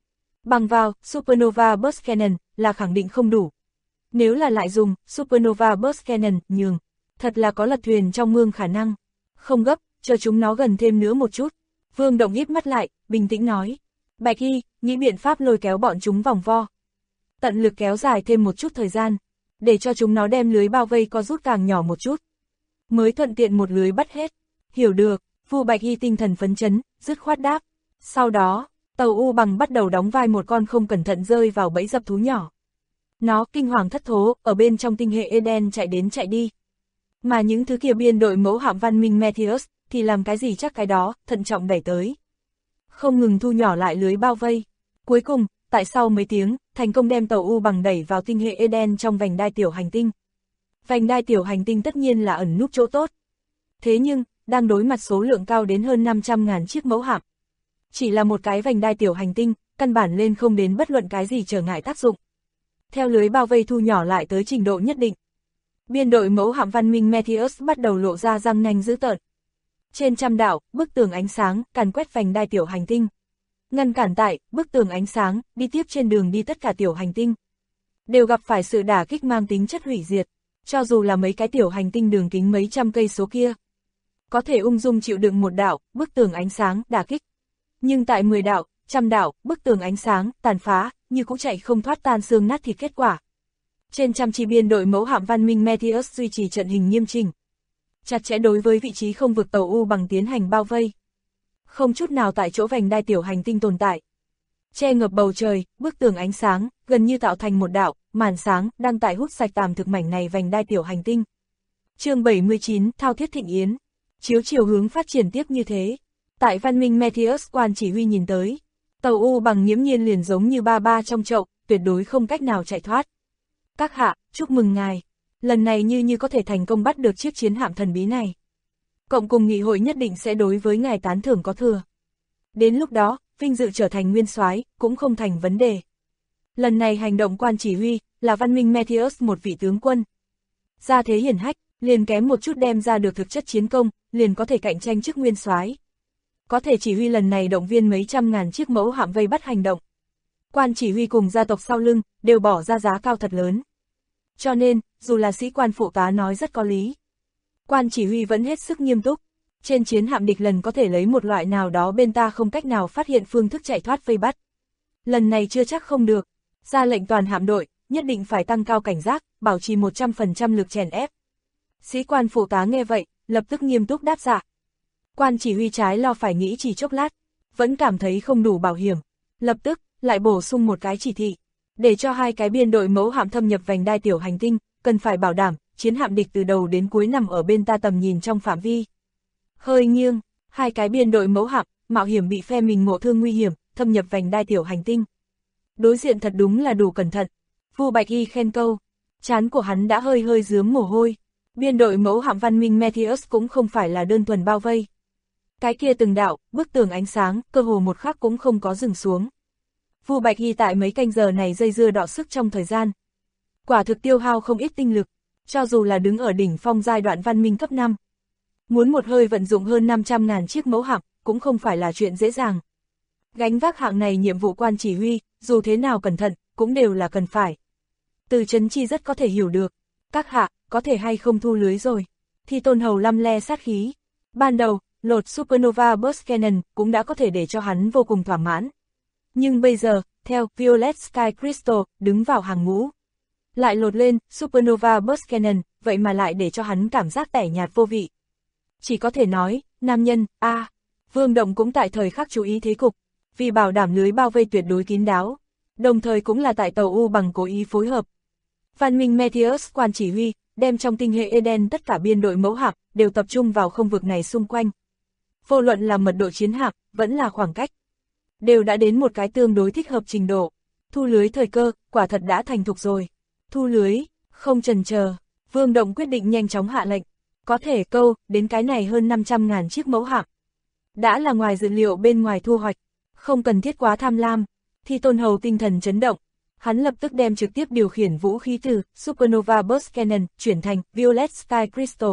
Bằng vào Supernova Burst Cannon là khẳng định không đủ. Nếu là lại dùng Supernova Burst Cannon nhường, thật là có lật thuyền trong mương khả năng. Không gấp, chờ chúng nó gần thêm nữa một chút. Vương Động híp mắt lại, bình tĩnh nói. Bạch Hy, nghĩ biện pháp lôi kéo bọn chúng vòng vo. Tận lực kéo dài thêm một chút thời gian, để cho chúng nó đem lưới bao vây co rút càng nhỏ một chút. Mới thuận tiện một lưới bắt hết. Hiểu được, Vu Bạch Hy tinh thần phấn chấn, dứt khoát đáp. Sau đó, tàu U Bằng bắt đầu đóng vai một con không cẩn thận rơi vào bẫy dập thú nhỏ. Nó kinh hoàng thất thố, ở bên trong tinh hệ Eden chạy đến chạy đi. Mà những thứ kia biên đội mẫu hạm văn minh Meteus, thì làm cái gì chắc cái đó, thận trọng đẩy tới. Không ngừng thu nhỏ lại lưới bao vây. Cuối cùng, tại sau mấy tiếng, thành công đem tàu U Bằng đẩy vào tinh hệ Eden trong vành đai tiểu hành tinh. Vành đai tiểu hành tinh tất nhiên là ẩn núp chỗ tốt. Thế nhưng, đang đối mặt số lượng cao đến hơn 500.000 chiếc mẫu hạm. Chỉ là một cái vành đai tiểu hành tinh, căn bản lên không đến bất luận cái gì trở ngại tác dụng. Theo lưới bao vây thu nhỏ lại tới trình độ nhất định, biên đội mẫu hạm văn minh Meteus bắt đầu lộ ra răng nanh dữ tợn. Trên trăm đạo, bức tường ánh sáng càn quét vành đai tiểu hành tinh. Ngăn cản tại, bức tường ánh sáng, đi tiếp trên đường đi tất cả tiểu hành tinh. Đều gặp phải sự đả kích mang tính chất hủy diệt, cho dù là mấy cái tiểu hành tinh đường kính mấy trăm cây số kia. Có thể ung dung chịu đựng một đạo, bức tường ánh sáng, đả kích. Nhưng tại 10 đạo, trăm đạo, bức tường ánh sáng, tàn phá, như cũng chạy không thoát tan xương nát thịt kết quả. Trên trăm chi biên đội mẫu hạm văn minh Meteus duy trì trận hình nghiêm chỉnh. Chặt chẽ đối với vị trí không vực tàu U Bằng tiến hành bao vây. Không chút nào tại chỗ vành đai tiểu hành tinh tồn tại. Che ngập bầu trời, bức tường ánh sáng, gần như tạo thành một đạo, màn sáng, đang tại hút sạch tàm thực mảnh này vành đai tiểu hành tinh. Chương 79, Thao thiết thịnh yến. Chiếu chiều hướng phát triển tiếp như thế. Tại văn minh Meteus quan chỉ huy nhìn tới, tàu U Bằng nghiễm nhiên liền giống như ba ba trong chậu, tuyệt đối không cách nào chạy thoát. Các hạ, chúc mừng ngài. Lần này như có thể thành công bắt được chiếc chiến hạm thần bí này. Cộng cùng nghị hội nhất định sẽ đối với ngài tán thưởng có thừa. Đến lúc đó, vinh dự trở thành nguyên soái cũng không thành vấn đề. Lần này hành động quan chỉ huy, là văn minh Meteus một vị tướng quân. Gia thế hiển hách, liền kém một chút đem ra được thực chất chiến công, liền có thể cạnh tranh chức nguyên soái. Có thể chỉ huy lần này động viên mấy trăm ngàn chiếc mẫu hạm vây bắt hành động. Quan chỉ huy cùng gia tộc sau lưng, đều bỏ ra giá cao thật lớn. Cho nên, dù là sĩ quan phụ tá nói rất có lý, quan chỉ huy vẫn hết sức nghiêm túc. Trên chiến hạm địch lần có thể lấy một loại nào đó bên ta không cách nào phát hiện phương thức chạy thoát vây bắt. Lần này chưa chắc không được. Ra lệnh toàn hạm đội, nhất định phải tăng cao cảnh giác, bảo trì 100% lực chèn ép. Sĩ quan phụ tá nghe vậy, lập tức nghiêm túc đáp dạ. Quan chỉ huy trái lo phải nghĩ chỉ chốc lát, vẫn cảm thấy không đủ bảo hiểm. Lập tức, lại bổ sung một cái chỉ thị. Để cho hai cái biên đội mẫu hạm thâm nhập vành đai tiểu hành tinh, cần phải bảo đảm, chiến hạm địch từ đầu đến cuối nằm ở bên ta tầm nhìn trong phạm vi. Hơi nghiêng, hai cái biên đội mẫu hạm, mạo hiểm bị phe mình ngộ thương nguy hiểm, thâm nhập vành đai tiểu hành tinh. Đối diện thật đúng là đủ cẩn thận. Vu Bạch Hy khen câu, trán của hắn đã hơi rướm mồ hôi. Biên đội mẫu hạm văn minh Meteus cũng không phải là đơn thuần bao vây. Cái kia từng đạo, bức tường ánh sáng, cơ hồ một khắc cũng không có dừng xuống. Vu Bạch Hy tại mấy canh giờ này dây dưa đọ sức trong thời gian. Quả thực tiêu hao không ít tinh lực, cho dù là đứng ở đỉnh phong giai đoạn văn minh cấp 5. Muốn một hơi vận dụng hơn 500.000 chiếc mẫu hạm, cũng không phải là chuyện dễ dàng. Gánh vác hạng này nhiệm vụ quan chỉ huy, dù thế nào cẩn thận, cũng đều là cần phải. Từ Trấn Chi rất có thể hiểu được. Các hạ, có thể hay không thu lưới rồi. Thì Tôn Hầu lăm le sát khí. Ban đầu, lột Supernova Burst Cannon cũng đã có thể để cho hắn vô cùng thỏa mãn. Nhưng bây giờ, theo Violet Sky Crystal đứng vào hàng ngũ, lại lột lên Supernova Burst Cannon, vậy mà lại để cho hắn cảm giác tẻ nhạt vô vị. Chỉ có thể nói, nam nhân, Vương Động cũng tại thời khắc chú ý thế cục, vì bảo đảm lưới bao vây tuyệt đối kín đáo, đồng thời cũng là tại tàu U Bằng cố ý phối hợp. Văn minh Meteus quan chỉ huy, đem trong tinh hệ Eden tất cả biên đội mẫu hạm, đều tập trung vào không vực này xung quanh. Vô luận là mật độ chiến hạm, vẫn là khoảng cách, đều đã đến một cái tương đối thích hợp trình độ. Thu lưới thời cơ, quả thật đã thành thục rồi. Thu lưới, không chần chờ, Vương Động quyết định nhanh chóng hạ lệnh. Có thể câu, đến cái này hơn 500.000 chiếc mẫu hạm. Đã là ngoài dự liệu bên ngoài thu hoạch, không cần thiết quá tham lam. Thì Tôn Hầu tinh thần chấn động. Hắn lập tức đem trực tiếp điều khiển vũ khí từ Supernova Burst Cannon chuyển thành Violet Sky Crystal.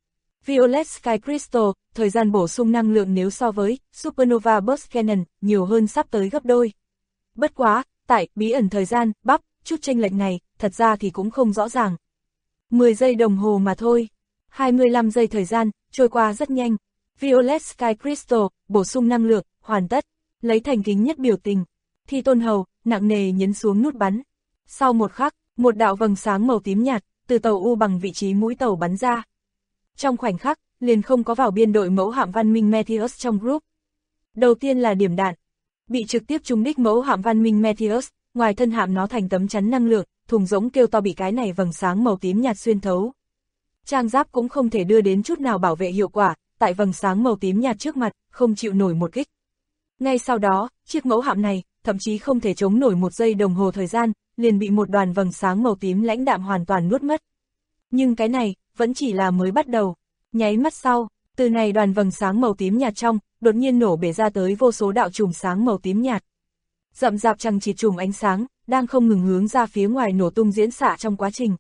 Violet Sky Crystal, thời gian bổ sung năng lượng nếu so với Supernova Burst Cannon nhiều hơn sắp tới gấp đôi. Bất quá, tại bí ẩn thời gian, bắp, chút chênh lệch này, thật ra thì cũng không rõ ràng. 10 giây đồng hồ mà thôi. 25 giây thời gian, trôi qua rất nhanh. Violet Sky Crystal, bổ sung năng lượng, hoàn tất. Lấy thành kính nhất biểu tình. Thi Tôn Hầu, nặng nề nhấn xuống nút bắn. Sau một khắc, một đạo vầng sáng màu tím nhạt, từ tàu U bằng vị trí mũi tàu bắn ra. Trong khoảnh khắc, liền không có vào biên đội mẫu hạm văn minh Meteus trong group. Đầu tiên là điểm đạn. Bị trực tiếp trúng đích mẫu hạm văn minh Meteus, ngoài thân hạm nó thành tấm chắn năng lượng, thùng rỗng kêu to bị cái này vầng sáng màu tím nhạt xuyên thấu. Trang giáp cũng không thể đưa đến chút nào bảo vệ hiệu quả, tại vầng sáng màu tím nhạt trước mặt, không chịu nổi một kích. Ngay sau đó, chiếc mẫu hạm này, thậm chí không thể chống nổi 1 giây đồng hồ thời gian, liền bị một đoàn vầng sáng màu tím lãnh đạm hoàn toàn nuốt mất. Nhưng cái này, vẫn chỉ là mới bắt đầu. Nháy mắt sau, từ này đoàn vầng sáng màu tím nhạt trong, đột nhiên nổ bể ra tới vô số đạo chùm sáng màu tím nhạt. Rậm rạp chằng chịt chùm ánh sáng, đang không ngừng hướng ra phía ngoài nổ tung diễn xạ trong quá trình.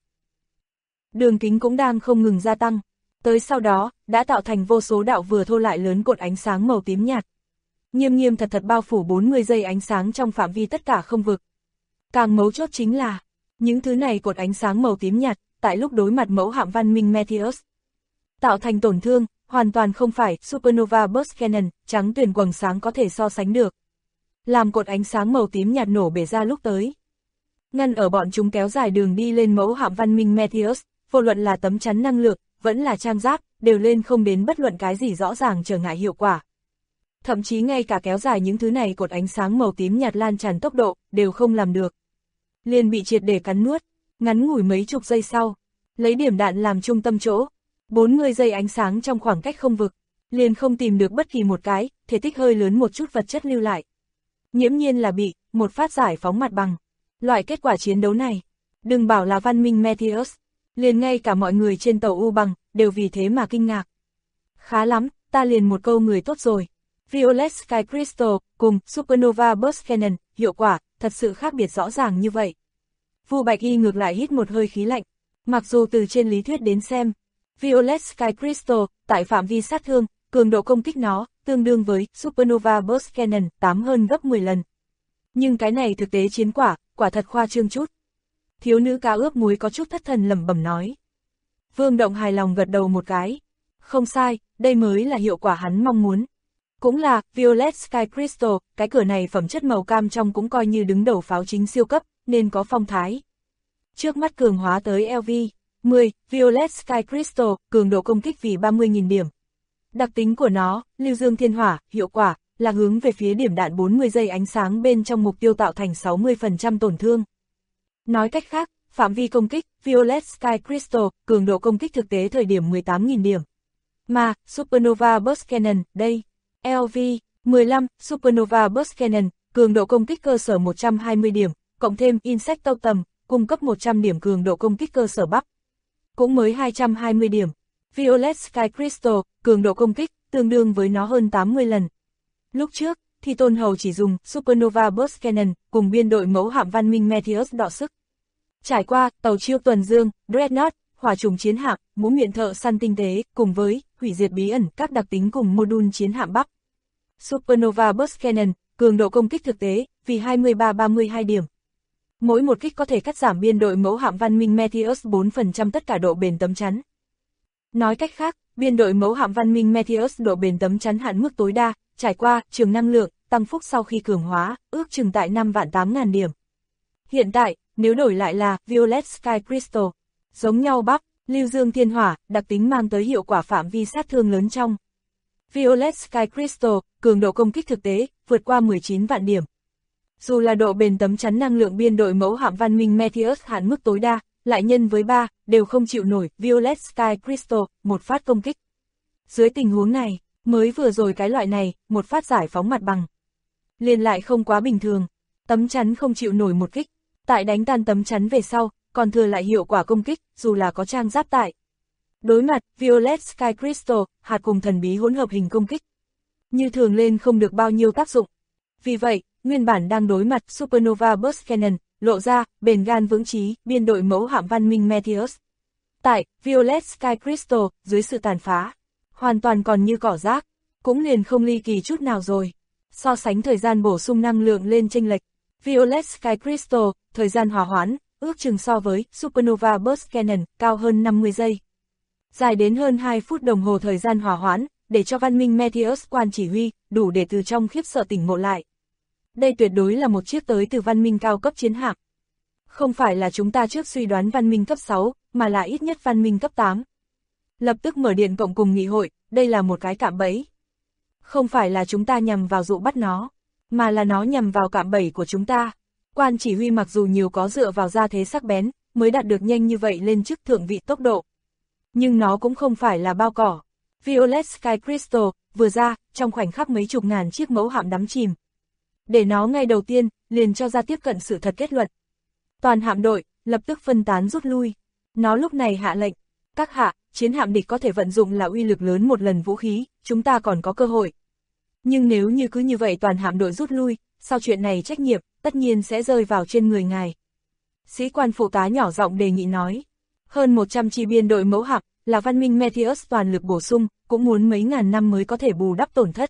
Đường kính cũng đang không ngừng gia tăng. Tới sau đó, đã tạo thành vô số đạo vừa thô lại lớn cột ánh sáng màu tím nhạt. Nghiêm nghiêm thật thật bao phủ 40 giây ánh sáng trong phạm vi tất cả không vực. Càng mấu chốt chính là, những thứ này cột ánh sáng màu tím nhạt, tại lúc đối mặt mẫu hạm văn minh Meteus, tạo thành tổn thương, hoàn toàn không phải Supernova Burst Cannon, trắng tuyền quầng sáng có thể so sánh được. Làm cột ánh sáng màu tím nhạt nổ bể ra lúc tới. Ngăn ở bọn chúng kéo dài đường đi lên mẫu hạm văn minh Meteus, vô luận là tấm chắn năng lượng, vẫn là trang giáp, đều lên không đến bất luận cái gì rõ ràng trở ngại hiệu quả. Thậm chí ngay cả kéo dài những thứ này cột ánh sáng màu tím nhạt lan tràn tốc độ, đều không làm được. Liền bị triệt để cắn nuốt, ngắn ngủi mấy chục giây sau, lấy điểm đạn làm trung tâm chỗ, 40 giây ánh sáng trong khoảng cách không vực, liền không tìm được bất kỳ một cái, thể tích hơi lớn một chút vật chất lưu lại. Nghiễm nhiên là bị, một phát giải phóng mặt bằng. Loại kết quả chiến đấu này, đừng bảo là văn minh Meteus, liền ngay cả mọi người trên tàu U bằng, đều vì thế mà kinh ngạc. Khá lắm, ta liền một câu người tốt rồi. Violet Sky Crystal, cùng Supernova Burst Cannon, hiệu quả, thật sự khác biệt rõ ràng như vậy. Vu Bạch Y ngược lại hít một hơi khí lạnh. Mặc dù từ trên lý thuyết đến xem, Violet Sky Crystal, tại phạm vi sát thương, cường độ công kích nó, tương đương với Supernova Burst Cannon, 8 hơn gấp 10 lần. Nhưng cái này thực tế chiến quả, quả thật khoa trương chút. Thiếu nữ cá ướp muối có chút thất thần lẩm bẩm nói. Vương Động hài lòng gật đầu một cái. Không sai, đây mới là hiệu quả hắn mong muốn. Cũng là, Violet Sky Crystal, cái cửa này phẩm chất màu cam trong cũng coi như đứng đầu pháo chính siêu cấp, nên có phong thái. Trước mắt cường hóa tới LV10, Violet Sky Crystal, cường độ công kích vì 30.000 điểm. Đặc tính của nó, lưu dương thiên hỏa, hiệu quả, là hướng về phía điểm đạn 40 giây ánh sáng bên trong mục tiêu tạo thành 60% tổn thương. Nói cách khác, phạm vi công kích, Violet Sky Crystal, cường độ công kích thực tế thời điểm 18.000 điểm. Mà, Supernova Burst Cannon, đây, LV15, Supernova Burst Cannon, cường độ công kích cơ sở 120 điểm, cộng thêm Insect Totem, cung cấp 100 điểm cường độ công kích cơ sở bắp. Cũng mới 220 điểm. Violet Sky Crystal, cường độ công kích, tương đương với nó hơn 80 lần. Lúc trước, Thi Tôn Hầu chỉ dùng Supernova Burst Cannon, cùng biên đội mẫu hạm văn minh Meteus đọ sức. Trải qua, tàu chiêu tuần dương, Dreadnought, hỏa trùng chiến hạm, mũ miệng thợ săn tinh tế, cùng với, hủy diệt bí ẩn, các đặc tính cùng module chiến hạm bắp. Supernova Burst Cannon, cường độ công kích thực tế, vì 23-32 điểm. Mỗi một kích có thể cắt giảm biên đội mẫu hạm văn minh Meteus 4% tất cả độ bền tấm chắn. Nói cách khác, biên đội mẫu hạm văn minh Meteus độ bền tấm chắn hạn mức tối đa, trải qua, trường năng lượng, tăng phúc sau khi cường hóa, ước chừng tại 5.800.000 điểm. Hiện tại, nếu đổi lại là Violet Sky Crystal, giống nhau bắp, lưu dương thiên hỏa, đặc tính mang tới hiệu quả phạm vi sát thương lớn trong. Violet Sky Crystal, cường độ công kích thực tế, vượt qua 19 vạn điểm. Dù là độ bền tấm chắn năng lượng biên đội mẫu hạm văn minh Meteus hạn mức tối đa, lại nhân với 3, đều không chịu nổi Violet Sky Crystal, một phát công kích. Dưới tình huống này, mới vừa rồi cái loại này, một phát giải phóng mặt bằng. Liền lại không quá bình thường, tấm chắn không chịu nổi một kích, tại đánh tan tấm chắn về sau, còn thừa lại hiệu quả công kích, dù là có trang giáp tại. Đối mặt, Violet Sky Crystal, hạt cùng thần bí hỗn hợp hình công kích. Như thường lên không được bao nhiêu tác dụng. Vì vậy, nguyên bản đang đối mặt Supernova Burst Cannon, lộ ra, bền gan vững chí, biên đội mẫu hạm văn minh Meteus. Tại, Violet Sky Crystal, dưới sự tàn phá, hoàn toàn còn như cỏ rác, cũng liền không ly kỳ chút nào rồi. So sánh thời gian bổ sung năng lượng lên chênh lệch, Violet Sky Crystal, thời gian hòa hoãn, ước chừng so với Supernova Burst Cannon, cao hơn 50 giây. Dài đến hơn 2 phút đồng hồ thời gian hòa hoãn, để cho văn minh Meteus quan chỉ huy, đủ để từ trong khiếp sợ tỉnh ngộ lại. Đây tuyệt đối là một chiếc tới từ văn minh cao cấp chiến hạm. Không phải là chúng ta trước suy đoán văn minh cấp 6, mà là ít nhất văn minh cấp 8. Lập tức mở điện cộng cùng nghị hội, đây là một cái cạm bẫy. Không phải là chúng ta nhằm vào dụ bắt nó, mà là nó nhằm vào cạm bẫy của chúng ta. Quan chỉ huy mặc dù nhiều có dựa vào gia thế sắc bén, mới đạt được nhanh như vậy lên chức thượng vị tốc độ. Nhưng nó cũng không phải là bao cỏ. Violet Sky Crystal, vừa ra, trong khoảnh khắc mấy chục ngàn chiếc mẫu hạm đắm chìm. Để nó ngay đầu tiên, liền cho ra tiếp cận sự thật kết luận. Toàn hạm đội, lập tức phân tán rút lui. Nó lúc này hạ lệnh, các hạ, chiến hạm địch có thể vận dụng là uy lực lớn một lần vũ khí, chúng ta còn có cơ hội. Nhưng nếu như cứ như vậy toàn hạm đội rút lui, sau chuyện này trách nhiệm, tất nhiên sẽ rơi vào trên người ngài. Sĩ quan phụ tá nhỏ giọng đề nghị nói, hơn 100 chi biên đội mẫu hạm, là văn minh Meteus toàn lực bổ sung, cũng muốn mấy ngàn năm mới có thể bù đắp tổn thất.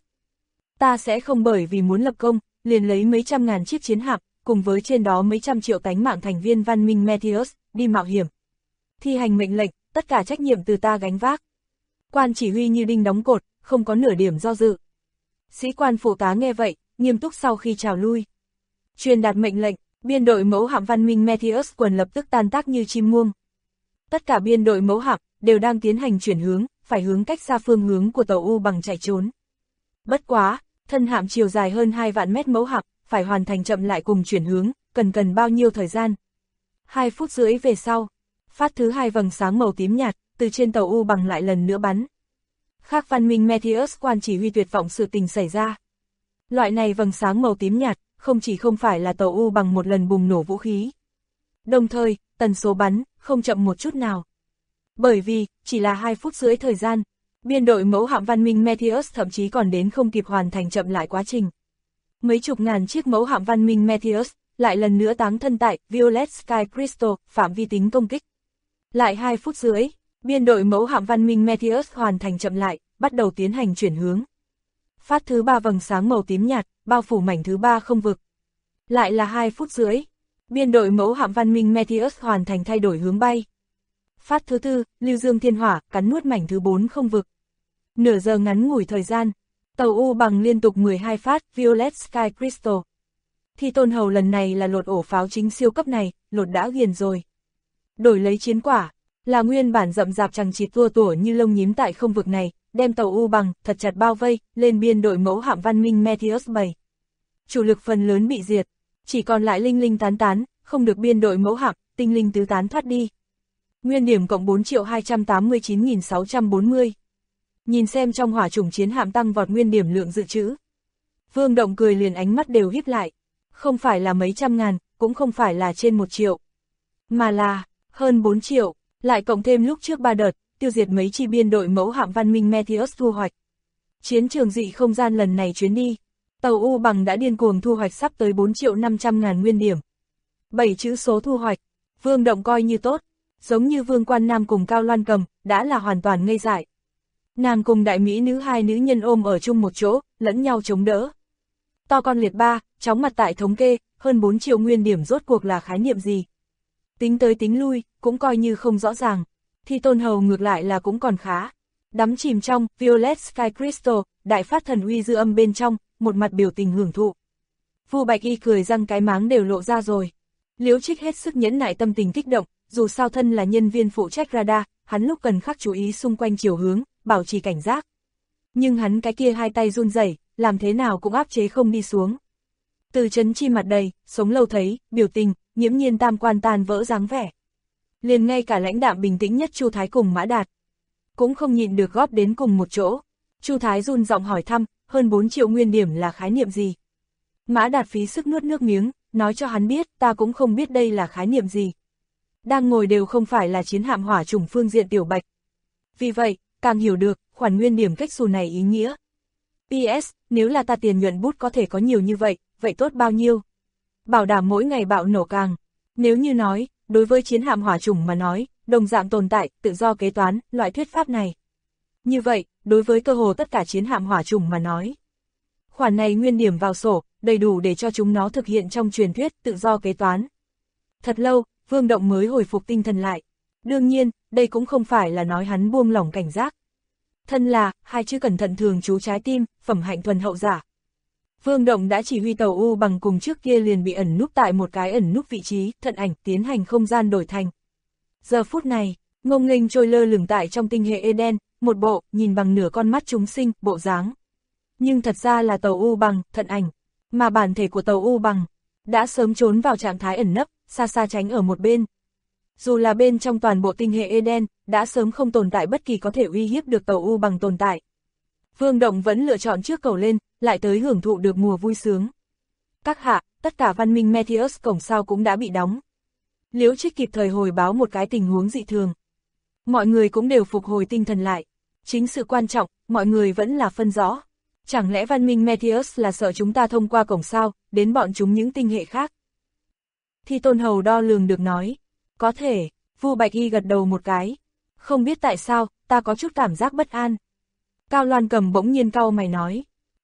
Ta sẽ không bởi vì muốn lập công, liền lấy mấy trăm ngàn chiếc chiến hạm, cùng với trên đó mấy trăm triệu tánh mạng thành viên văn minh Meteus, đi mạo hiểm. Thi hành mệnh lệnh, tất cả trách nhiệm từ ta gánh vác. Quan chỉ huy như đinh đóng cột, không có nửa điểm do dự. Sĩ quan phụ tá nghe vậy, nghiêm túc sau khi chào lui. Truyền đạt mệnh lệnh, biên đội mẫu hạm văn minh Meteus quần lập tức tan tác như chim muông. Tất cả biên đội mẫu hạm đều đang tiến hành chuyển hướng, phải hướng cách xa phương hướng của tàu U bằng chạy trốn. Bất quá, thân hạm chiều dài hơn 2 vạn mét mẫu hạm, phải hoàn thành chậm lại cùng chuyển hướng, cần bao nhiêu thời gian. 2 phút rưỡi về sau, phát thứ 2 vầng sáng màu tím nhạt, từ trên tàu U bằng lại lần nữa bắn. Khác văn minh Meteus quan chỉ huy tuyệt vọng sự tình xảy ra. Loại này vầng sáng màu tím nhạt, không phải là tàu U bằng một lần bùng nổ vũ khí. Đồng thời, tần số bắn, không chậm một chút nào. Bởi vì, chỉ là 2 phút rưỡi thời gian, biên đội mẫu hạm văn minh Meteus thậm chí còn đến không kịp hoàn thành chậm lại quá trình. Mấy chục ngàn chiếc mẫu hạm văn minh Meteus, lại lần nữa táng thân tại Violet Sky Crystal, phạm vi tính công kích. Lại 2 phút rưỡi, biên đội mẫu hạm văn minh Meteus hoàn thành chậm lại, bắt đầu tiến hành chuyển hướng. Phát thứ 3 vầng sáng màu tím nhạt, bao phủ mảnh thứ 3 không vực. Lại là 2 phút rưỡi, biên đội mẫu hạm văn minh Meteus hoàn thành thay đổi hướng bay. Phát thứ 4, lưu dương thiên hỏa, cắn nuốt mảnh thứ 4 không vực. Nửa giờ ngắn ngủi thời gian, tàu U bằng liên tục 12 phát Violet Sky Crystal. Thi Tôn Hầu lần này là lột ổ pháo chính siêu cấp này, lột đã ghiền rồi. Đổi lấy chiến quả, là nguyên bản rậm rạp chằng chịt tua tủa như lông nhím tại không vực này, đem tàu U bằng thật chặt bao vây lên biên đội mẫu hạm văn minh Meteus 7. Chủ lực phần lớn bị diệt, chỉ còn lại linh linh tán tán, không được biên đội mẫu hạm, tinh linh tứ tán thoát đi. Nguyên điểm cộng 4.289.640. Nhìn xem trong hỏa chủng chiến hạm tăng vọt nguyên điểm lượng dự trữ. Vương Động cười liền ánh mắt đều híp lại. Không phải là mấy trăm ngàn, cũng không phải là trên 1 triệu. Mà là, hơn 4 triệu, lại cộng thêm lúc trước 3 đợt, tiêu diệt mấy chi biên đội mẫu hạm văn minh Meteus thu hoạch. Chiến trường dị không gian lần này chuyến đi, tàu U bằng đã điên cuồng thu hoạch sắp tới 4.500.000 nguyên điểm. 7 chữ số thu hoạch, Vương Động coi như tốt, giống như Vương Quan Nam cùng Cao Loan Cầm, đã là hoàn toàn ngây dại. Nàng cùng đại mỹ nữ hai nữ nhân ôm ở chung một chỗ, lẫn nhau chống đỡ. To con liệt ba, chóng mặt tại thống kê, hơn 4 triệu nguyên điểm rốt cuộc là khái niệm gì. Tính tới tính lui, cũng coi như không rõ ràng. Thi Tôn Hầu ngược lại là cũng còn khá. Đắm chìm trong Violet Sky Crystal, đại phát thần uy dư âm bên trong, một mặt biểu tình hưởng thụ. Vu Bạch Y cười răng cái máng đều lộ ra rồi. Liễu Trích hết sức nhẫn nại tâm tình kích động, dù sao thân là nhân viên phụ trách radar, hắn lúc cần khắc chú ý xung quanh chiều hướng, bảo trì cảnh giác. Nhưng hắn cái kia hai tay run rẩy, làm thế nào cũng áp chế không đi xuống. Từ chấn chi mặt đầy, sống lâu thấy, biểu tình, nghiễm nhiên tam quan tan vỡ dáng vẻ. Liền ngay cả lãnh đạm bình tĩnh nhất Chu Thái cùng Mã Đạt cũng không nhịn được góp đến cùng một chỗ. Chu Thái run giọng hỏi thăm, hơn 4 triệu nguyên điểm là khái niệm gì? Mã Đạt phí sức nuốt nước miếng, nói cho hắn biết, ta cũng không biết đây là khái niệm gì. Đang ngồi đều không phải là chiến hạm hỏa chủng phương diện tiểu bạch. Vì vậy, càng hiểu được, khoản nguyên điểm cách xù này ý nghĩa. PS, nếu là ta tiền nhuận bút có thể có nhiều như vậy, vậy tốt bao nhiêu? Bảo đảm mỗi ngày bạo nổ càng. Nếu như nói, đối với chiến hạm hỏa chủng mà nói, đồng dạng tồn tại, tự do kế toán, loại thuyết pháp này. Như vậy, đối với cơ hồ tất cả chiến hạm hỏa chủng mà nói, Khoản này nguyên điểm vào sổ, đầy đủ để cho chúng nó thực hiện trong truyền thuyết tự do kế toán. Thật lâu, Vương Động mới hồi phục tinh thần lại. Đương nhiên, đây cũng không phải là nói hắn buông lỏng cảnh giác. Thân là, hai chữ cẩn thận thường trú trái tim, phẩm hạnh thuần hậu giả. Vương Động đã chỉ huy tàu U Bằng cùng trước kia liền bị ẩn núp tại một cái ẩn núp vị trí, thận ảnh tiến hành không gian đổi thành. Giờ phút này, ngông nghênh trôi lơ lửng tại trong tinh hệ Eden, một bộ, nhìn bằng nửa con mắt chúng sinh, bộ dáng. Nhưng thật ra là tàu U Bằng, thận ảnh, mà bản thể của tàu U Bằng đã sớm trốn vào trạng thái ẩn nấp, xa xa tránh ở một bên. Dù là bên trong toàn bộ tinh hệ Eden, đã sớm không tồn tại bất kỳ có thể uy hiếp được tàu U Bằng tồn tại. Vương Động vẫn lựa chọn trước cầu lên, lại tới hưởng thụ được mùa vui sướng. Các hạ, tất cả văn minh Metheus cổng sao cũng đã bị đóng. Liễu Trích kịp thời hồi báo một cái tình huống dị thường. Mọi người cũng đều phục hồi tinh thần lại. Chính sự quan trọng, mọi người vẫn là phân rõ. Chẳng lẽ văn minh Metheus là sợ chúng ta thông qua cổng sao, đến bọn chúng những tinh hệ khác? Thi Tôn Hầu đo lường được nói. Có thể, Vu Bạch Y gật đầu một cái. Không biết tại sao, ta có chút cảm giác bất an. Cao Loan Cầm bỗng nhiên cau mày nói.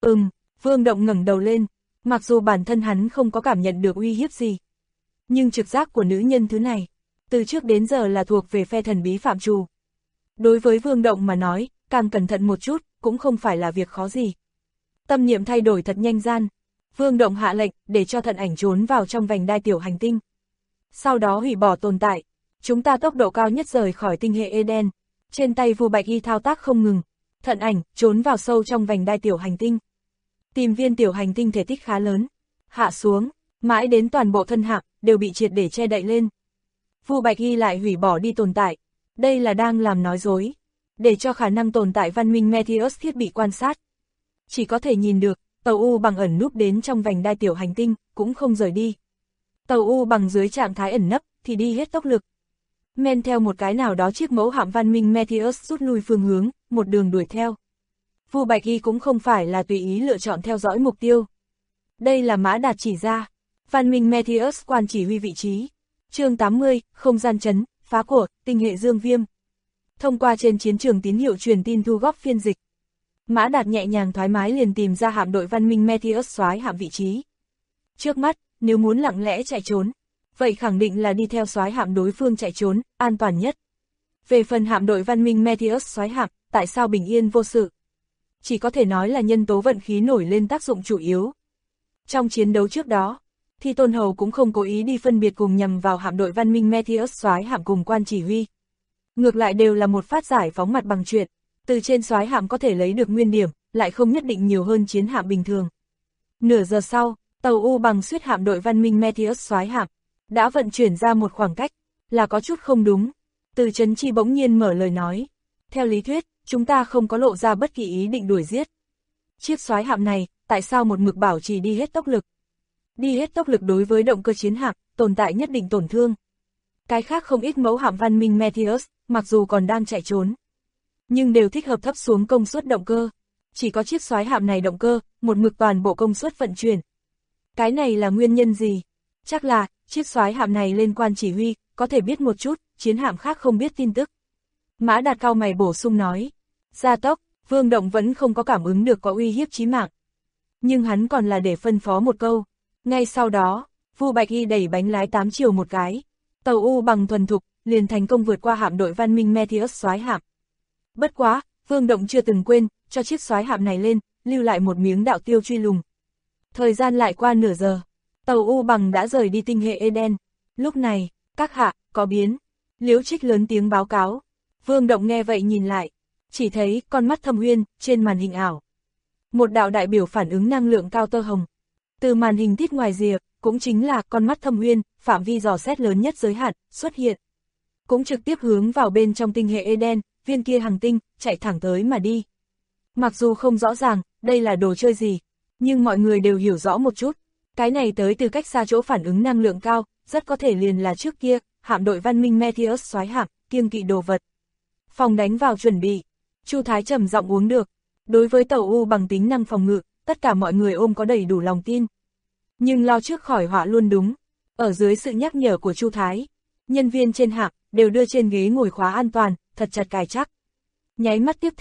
Vương Động ngẩng đầu lên. Mặc dù bản thân hắn không có cảm nhận được uy hiếp gì. Nhưng trực giác của nữ nhân thứ này, từ trước đến giờ là thuộc về phe thần bí phạm trù. Đối với Vương Động mà nói, càng cẩn thận một chút, cũng không phải là việc khó gì. Tâm niệm thay đổi thật nhanh gian. Vương Động hạ lệnh, để cho thận ảnh trốn vào trong vành đai tiểu hành tinh. Sau đó hủy bỏ tồn tại. Chúng ta tốc độ cao nhất rời khỏi tinh hệ Eden. Trên tay Vu Bạch Y thao tác không ngừng. Thận ảnh, trốn vào sâu trong vành đai tiểu hành tinh. Tìm viên tiểu hành tinh thể tích khá lớn. Hạ xuống, mãi đến toàn bộ thân hạng, đều bị triệt để che đậy lên. Vu Bạch Y lại hủy bỏ đi tồn tại. Đây là đang làm nói dối. Để cho khả năng tồn tại văn minh Metheus thiết bị quan sát. Chỉ có thể nhìn được, tàu U Bằng ẩn núp đến trong vành đai tiểu hành tinh, cũng không rời đi. Tàu U Bằng dưới trạng thái ẩn nấp, thì đi hết tốc lực. Men theo một cái nào đó chiếc mẫu hạm văn minh Metheus rút lui phương hướng, một đường đuổi theo. Vu Bạch Y cũng không phải là tùy ý lựa chọn theo dõi mục tiêu. Đây là Mã Đạt chỉ ra. Văn minh Metheus quan chỉ huy vị trí. Chương 80, không gian chấn, phá của, tinh hệ Dương Viêm. Thông qua trên chiến trường tín hiệu truyền tin thu góp phiên dịch. Mã Đạt nhẹ nhàng thoải mái liền tìm ra hạm đội văn minh Metheus soái hạm vị trí. Trước mắt, nếu muốn lặng lẽ chạy trốn, vậy khẳng định là đi theo soái hạm đối phương chạy trốn, an toàn nhất. Về phần hạm đội văn minh Metheus soái hạm, tại sao bình yên vô sự? Chỉ có thể nói là nhân tố vận khí nổi lên tác dụng chủ yếu. Trong chiến đấu trước đó, Thi Tôn Hầu cũng không cố ý đi phân biệt cùng nhằm vào hạm đội văn minh Metheus soái hạm cùng quan chỉ huy. Ngược lại đều là một phát giải phóng mặt bằng chuyện, từ trên soái hạm có thể lấy được nguyên điểm, lại không nhất định nhiều hơn chiến hạm bình thường. Nửa giờ sau, tàu U Bằng xuyết hạm đội văn minh Metheus soái hạm đã vận chuyển ra một khoảng cách, là có chút không đúng. Từ Trấn Chi bỗng nhiên mở lời nói. Theo lý thuyết, chúng ta không có lộ ra bất kỳ ý định đuổi giết. Chiếc soái hạm này, tại sao một mực bảo trì đi hết tốc lực? Đi hết tốc lực đối với động cơ chiến hạm, tồn tại nhất định tổn thương. Cái khác không ít mẫu hạm văn minh Metheus, mặc dù còn đang chạy trốn, nhưng đều thích hợp thấp xuống công suất động cơ. Chỉ có chiếc soái hạm này động cơ, một mực toàn bộ công suất vận chuyển. Cái này là nguyên nhân gì? Chắc là, chiếc soái hạm này lên quan chỉ huy, có thể biết một chút, chiến hạm khác không biết tin tức. Mã Đạt cau mày bổ sung nói. Gia tốc, Vương Động vẫn không có cảm ứng được có uy hiếp chí mạng. Nhưng hắn còn là để phân phó một câu. Ngay sau đó, Vu Bạch Y đẩy bánh lái 8 chiều một cái. Tàu U Bằng thuần thục, liền thành công vượt qua hạm đội văn minh Metheus soái hạm. Bất quá, Vương Động chưa từng quên, cho chiếc soái hạm này lên, lưu lại một miếng đạo tiêu truy lùng. Thời gian lại qua nửa giờ, tàu U Bằng đã rời đi tinh hệ Eden. Lúc này, các hạ, có biến. Liễu Trích lớn tiếng báo cáo. Vương Động nghe vậy nhìn lại, chỉ thấy con mắt thâm uyên trên màn hình ảo. Một đạo đại biểu phản ứng năng lượng cao tơ hồng. Từ màn hình tít ngoài rìa, cũng chính là con mắt thâm uyên, phạm vi dò xét lớn nhất giới hạn, xuất hiện. Cũng trực tiếp hướng vào bên trong tinh hệ Eden, viên kia hành tinh, chạy thẳng tới mà đi. Mặc dù không rõ ràng, đây là đồ chơi gì, nhưng mọi người đều hiểu rõ một chút. Cái này tới từ cách xa chỗ phản ứng năng lượng cao, rất có thể liền là trước kia, hạm đội văn minh Metheus soái hạm, kiêng kỵ đồ vật. Phòng đánh vào chuẩn bị. Chu Thái trầm giọng uống được. Đối với tàu U Bằng tính năng phòng ngự, tất cả mọi người ôm có đầy đủ lòng tin. Nhưng lo trước khỏi họa luôn đúng. Ở dưới sự nhắc nhở của Chu Thái, nhân viên trên hạm đều đưa trên ghế ngồi khóa an toàn, thật chặt cài chắc. Nháy mắt tiếp theo,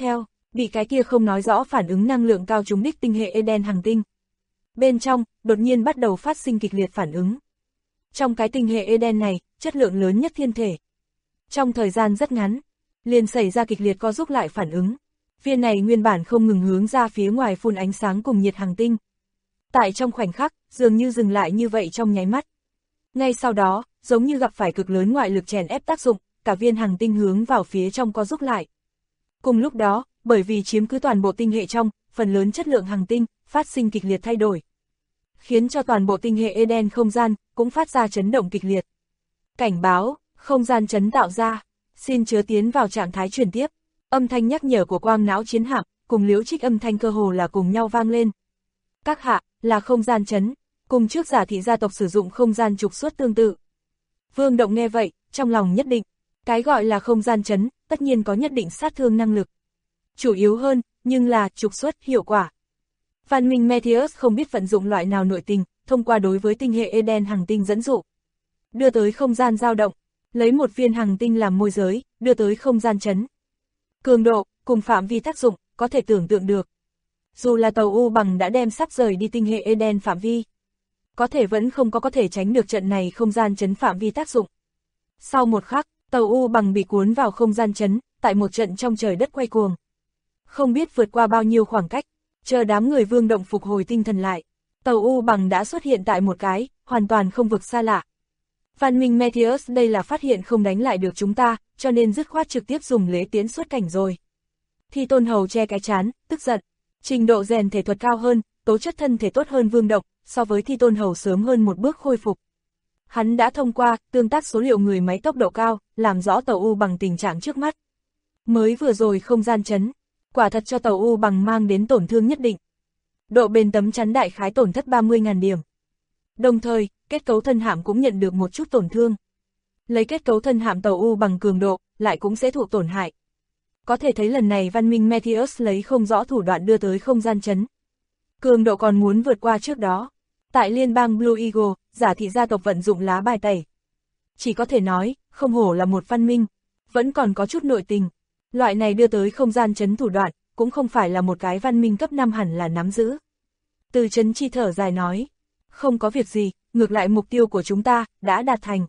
bị cái kia không nói rõ phản ứng năng lượng cao trúng đích tinh hệ Eden hành tinh. Bên trong, đột nhiên bắt đầu phát sinh kịch liệt phản ứng. Trong cái tinh hệ Eden này, chất lượng lớn nhất thiên thể. Trong thời gian rất ngắn, liền xảy ra kịch liệt co rút lại phản ứng. Viên này nguyên bản không ngừng hướng ra phía ngoài phun ánh sáng cùng nhiệt hành tinh. Tại trong khoảnh khắc, dường như dừng lại như vậy trong nháy mắt. Ngay sau đó, giống như gặp phải cực lớn ngoại lực chèn ép tác dụng, cả viên hành tinh hướng vào phía trong co rút lại. Cùng lúc đó, bởi vì chiếm cứ toàn bộ tinh hệ trong, phần lớn chất lượng hành tinh phát sinh kịch liệt thay đổi, khiến cho toàn bộ tinh hệ Eden không gian cũng phát ra chấn động kịch liệt. Cảnh báo, không gian chấn tạo ra, xin chứa tiến vào trạng thái truyền tiếp. Âm thanh nhắc nhở của quang não chiến hạm cùng Liễu Trích âm thanh cơ hồ là cùng nhau vang lên. Các hạ, là không gian chấn, cùng trước Giả Thị gia tộc sử dụng không gian trục xuất tương tự. Vương Động nghe vậy, trong lòng nhất định, cái gọi là không gian chấn, tất nhiên có nhất định sát thương năng lực. Chủ yếu hơn, nhưng là trục xuất hiệu quả. Văn minh Metheus không biết vận dụng loại nào nội tình, thông qua đối với tinh hệ Eden hành tinh dẫn dụ, đưa tới không gian dao động, lấy một viên hành tinh làm môi giới, đưa tới không gian chấn. Cường độ, cùng phạm vi tác dụng, có thể tưởng tượng được. Dù là tàu U bằng đã đem sắp rời đi tinh hệ Eden phạm vi, có thể vẫn không có thể tránh được trận này không gian chấn phạm vi tác dụng. Sau một khắc, tàu U bằng bị cuốn vào không gian chấn, tại một trận trong trời đất quay cuồng. Không biết vượt qua bao nhiêu khoảng cách, chờ đám người Vương Động phục hồi tinh thần lại, tàu U bằng đã xuất hiện tại một cái, hoàn toàn không vực xa lạ. Văn minh Metheus đây là phát hiện không đánh lại được chúng ta, cho nên dứt khoát trực tiếp dùng lễ tiến xuất cảnh rồi. Thi Tôn Hầu che cái trán, tức giận. Trình độ rèn thể thuật cao hơn, tố chất thân thể tốt hơn Vương Động, so với Thi Tôn Hầu sớm hơn một bước khôi phục. Hắn đã thông qua, tương tác số liệu người máy tốc độ cao, làm rõ tàu U bằng tình trạng trước mắt. Mới vừa rồi không gian chấn, quả thật cho tàu U bằng mang đến tổn thương nhất định. Độ bền tấm chắn đại khái tổn thất 30.000 điểm. Đồng thời, kết cấu thân hạm cũng nhận được một chút tổn thương. Lấy kết cấu thân hạm tàu U bằng cường độ, lại cũng sẽ thụ tổn hại. Có thể thấy lần này văn minh Metheus lấy không rõ thủ đoạn đưa tới không gian chấn. Cường độ còn muốn vượt qua trước đó. Tại liên bang Blue Eagle, Giả Thị gia tộc vận dụng lá bài tẩy. Chỉ có thể nói, không hổ là một văn minh, vẫn còn có chút nội tình. Loại này đưa tới không gian chấn thủ đoạn, cũng không phải là một cái văn minh cấp 5 hẳn là nắm giữ. Từ Chấn Chi thở dài nói, không có việc gì, ngược lại mục tiêu của chúng ta đã đạt thành.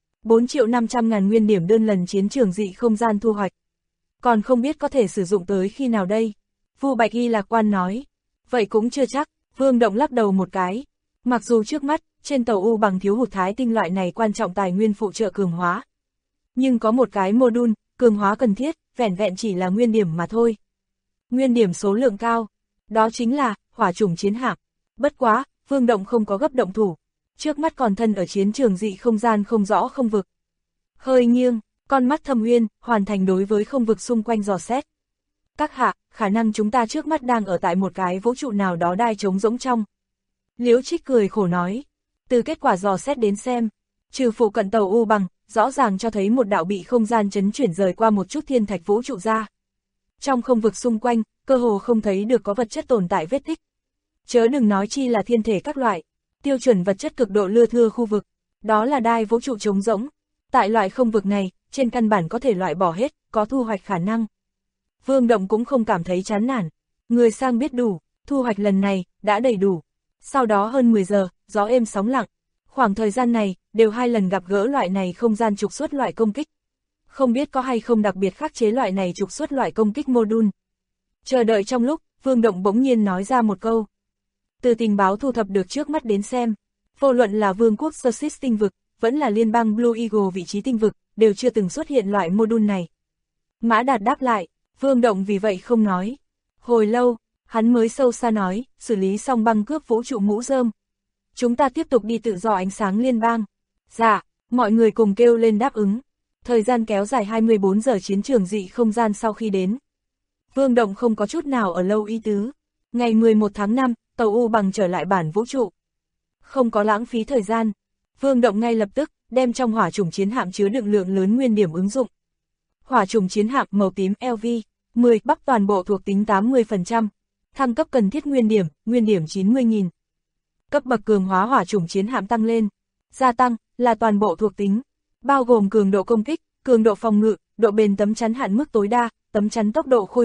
4.500.000 nguyên điểm đơn lần chiến trường dị không gian thu hoạch. Còn không biết có thể sử dụng tới khi nào đây? Vu Bạch Y lạc quan nói. Vậy cũng chưa chắc, Vương Động lắc đầu một cái. Mặc dù trước mắt, trên tàu U bằng thiếu hụt thái tinh loại này quan trọng tài nguyên phụ trợ cường hóa. Nhưng có một cái module, cường hóa cần thiết, vẻn vẹn chỉ là nguyên điểm mà thôi. Nguyên điểm số lượng cao, đó chính là hỏa chủng chiến hạm. Bất quá, Vương Động không có gấp động thủ. Trước mắt còn thân ở chiến trường dị không gian không rõ không vực. Hơi nghiêng, con mắt thâm uyên, hoàn thành đối với không vực xung quanh dò xét. Các hạ, khả năng chúng ta trước mắt đang ở tại một cái vũ trụ nào đó đai trống rỗng trong. Liễu Trích cười khổ nói, từ kết quả dò xét đến xem, trừ phụ cận tàu U bằng, rõ ràng cho thấy một đạo bị không gian chấn chuyển rời qua một chút thiên thạch vũ trụ ra. Trong không vực xung quanh, cơ hồ không thấy được có vật chất tồn tại vết tích. Chớ đừng nói chi là thiên thể các loại, tiêu chuẩn vật chất cực độ lưa thưa khu vực, đó là đai vũ trụ trống rỗng. Tại loại không vực này, trên căn bản có thể loại bỏ hết, có thu hoạch khả năng. Vương Động cũng không cảm thấy chán nản, người sang biết đủ, thu hoạch lần này, đã đầy đủ. Sau đó hơn 10 giờ, gió êm sóng lặng, khoảng thời gian này, đều 2 lần gặp gỡ loại này không gian trục xuất loại công kích. Không biết có hay không đặc biệt khắc chế loại này trục xuất loại công kích module. Chờ đợi trong lúc, Vương Động bỗng nhiên nói ra một câu. Từ tình báo thu thập được trước mắt đến xem, vô luận là Vương quốc Sursis tinh vực, vẫn là liên bang Blue Eagle vị trí tinh vực, đều chưa từng xuất hiện loại module này. Mã Đạt đáp lại, Vương Động vì vậy không nói. Hồi lâu, hắn mới sâu xa nói, xử lý xong băng cướp vũ trụ mũ rơm. Chúng ta tiếp tục đi tự do ánh sáng liên bang. Dạ, mọi người cùng kêu lên đáp ứng. Thời gian kéo dài 24 giờ chiến trường dị không gian sau khi đến. Vương Động không có chút nào ở lâu ý tứ. Ngày 11 tháng 5, tàu U bằng trở lại bản vũ trụ. Không có lãng phí thời gian. Vương Động ngay lập tức, đem trong hỏa chủng chiến hạm chứa đựng lượng lớn nguyên điểm ứng dụng. Hỏa chủng chiến hạm màu tím LV-10 bắp toàn bộ thuộc tính 80%. Thăng cấp cần thiết nguyên điểm 90.000. Cấp bậc cường hóa hỏa chủng chiến hạm tăng lên. Gia tăng, là toàn bộ thuộc tính. Bao gồm cường độ công kích, cường độ phòng ngự, độ bền tấm chắn hạn mức tối đa, tấm chắn tốc độ khôi phục,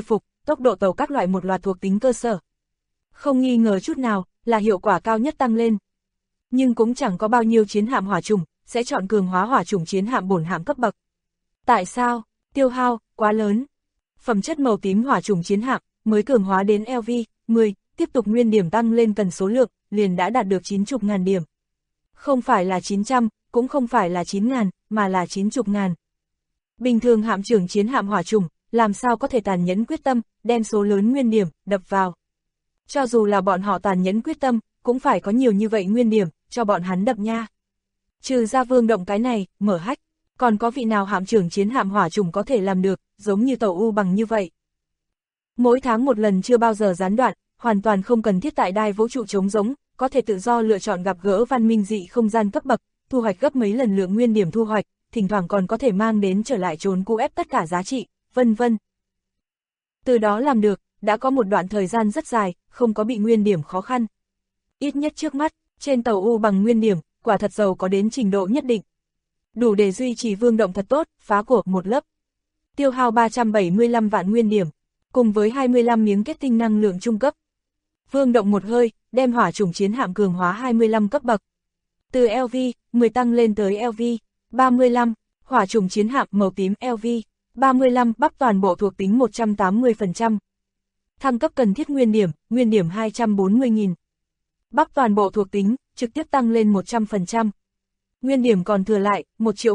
tốc độ tàu các loại một loạt thuộc tính cơ sở. Không nghi ngờ chút nào, là hiệu quả cao nhất tăng lên. Nhưng cũng chẳng có bao nhiêu chiến hạm hỏa trùng sẽ chọn cường hóa hỏa trùng chiến hạm bổn hạm cấp bậc. Tại sao? Tiêu hao quá lớn. Phẩm chất màu tím hỏa trùng chiến hạm mới cường hóa đến LV10, tiếp tục nguyên điểm tăng lên cần số lượng, liền đã đạt được 90.000 điểm. Không phải là 900, cũng không phải là 9.000, mà là 90.000. Bình thường hạm trưởng chiến hạm hỏa trùng, làm sao có thể tàn nhẫn quyết tâm, đem số lớn nguyên điểm, đập vào. Cho dù là bọn họ tàn nhẫn quyết tâm, cũng phải có nhiều như vậy nguyên điểm, cho bọn hắn đập nha. Trừ ra Vương Động cái này, mở hách, còn có vị nào hạm trưởng chiến hạm hỏa trùng có thể làm được, giống như tàu U bằng như vậy. Mỗi tháng một lần chưa bao giờ gián đoạn, hoàn toàn không cần thiết tại đai vũ trụ trống rỗng, có thể tự do lựa chọn gặp gỡ văn minh dị không gian cấp bậc, thu hoạch gấp mấy lần lượng nguyên điểm thu hoạch, thỉnh thoảng còn có thể mang đến trở lại trốn cũ ép tất cả giá trị, vân vân. Từ đó làm được, đã có một đoạn thời gian rất dài, không có bị nguyên điểm khó khăn. Ít nhất trước mắt, trên tàu U bằng nguyên điểm, quả thật giàu có đến trình độ nhất định. Đủ để duy trì Vương Động thật tốt, phá của một lớp. Tiêu hao 375 vạn nguyên điểm, cùng với 25 miếng kết tinh năng lượng trung cấp. Vương Động một hơi, đem hỏa chủng chiến hạm cường hóa 25 cấp bậc. Từ LV10 tăng lên tới LV35, hỏa chủng chiến hạm màu tím LV35 bắp toàn bộ thuộc tính 180%. Thăng cấp cần thiết nguyên điểm 240.000. Bắp toàn bộ thuộc tính, trực tiếp tăng lên 100%. Nguyên điểm còn thừa lại,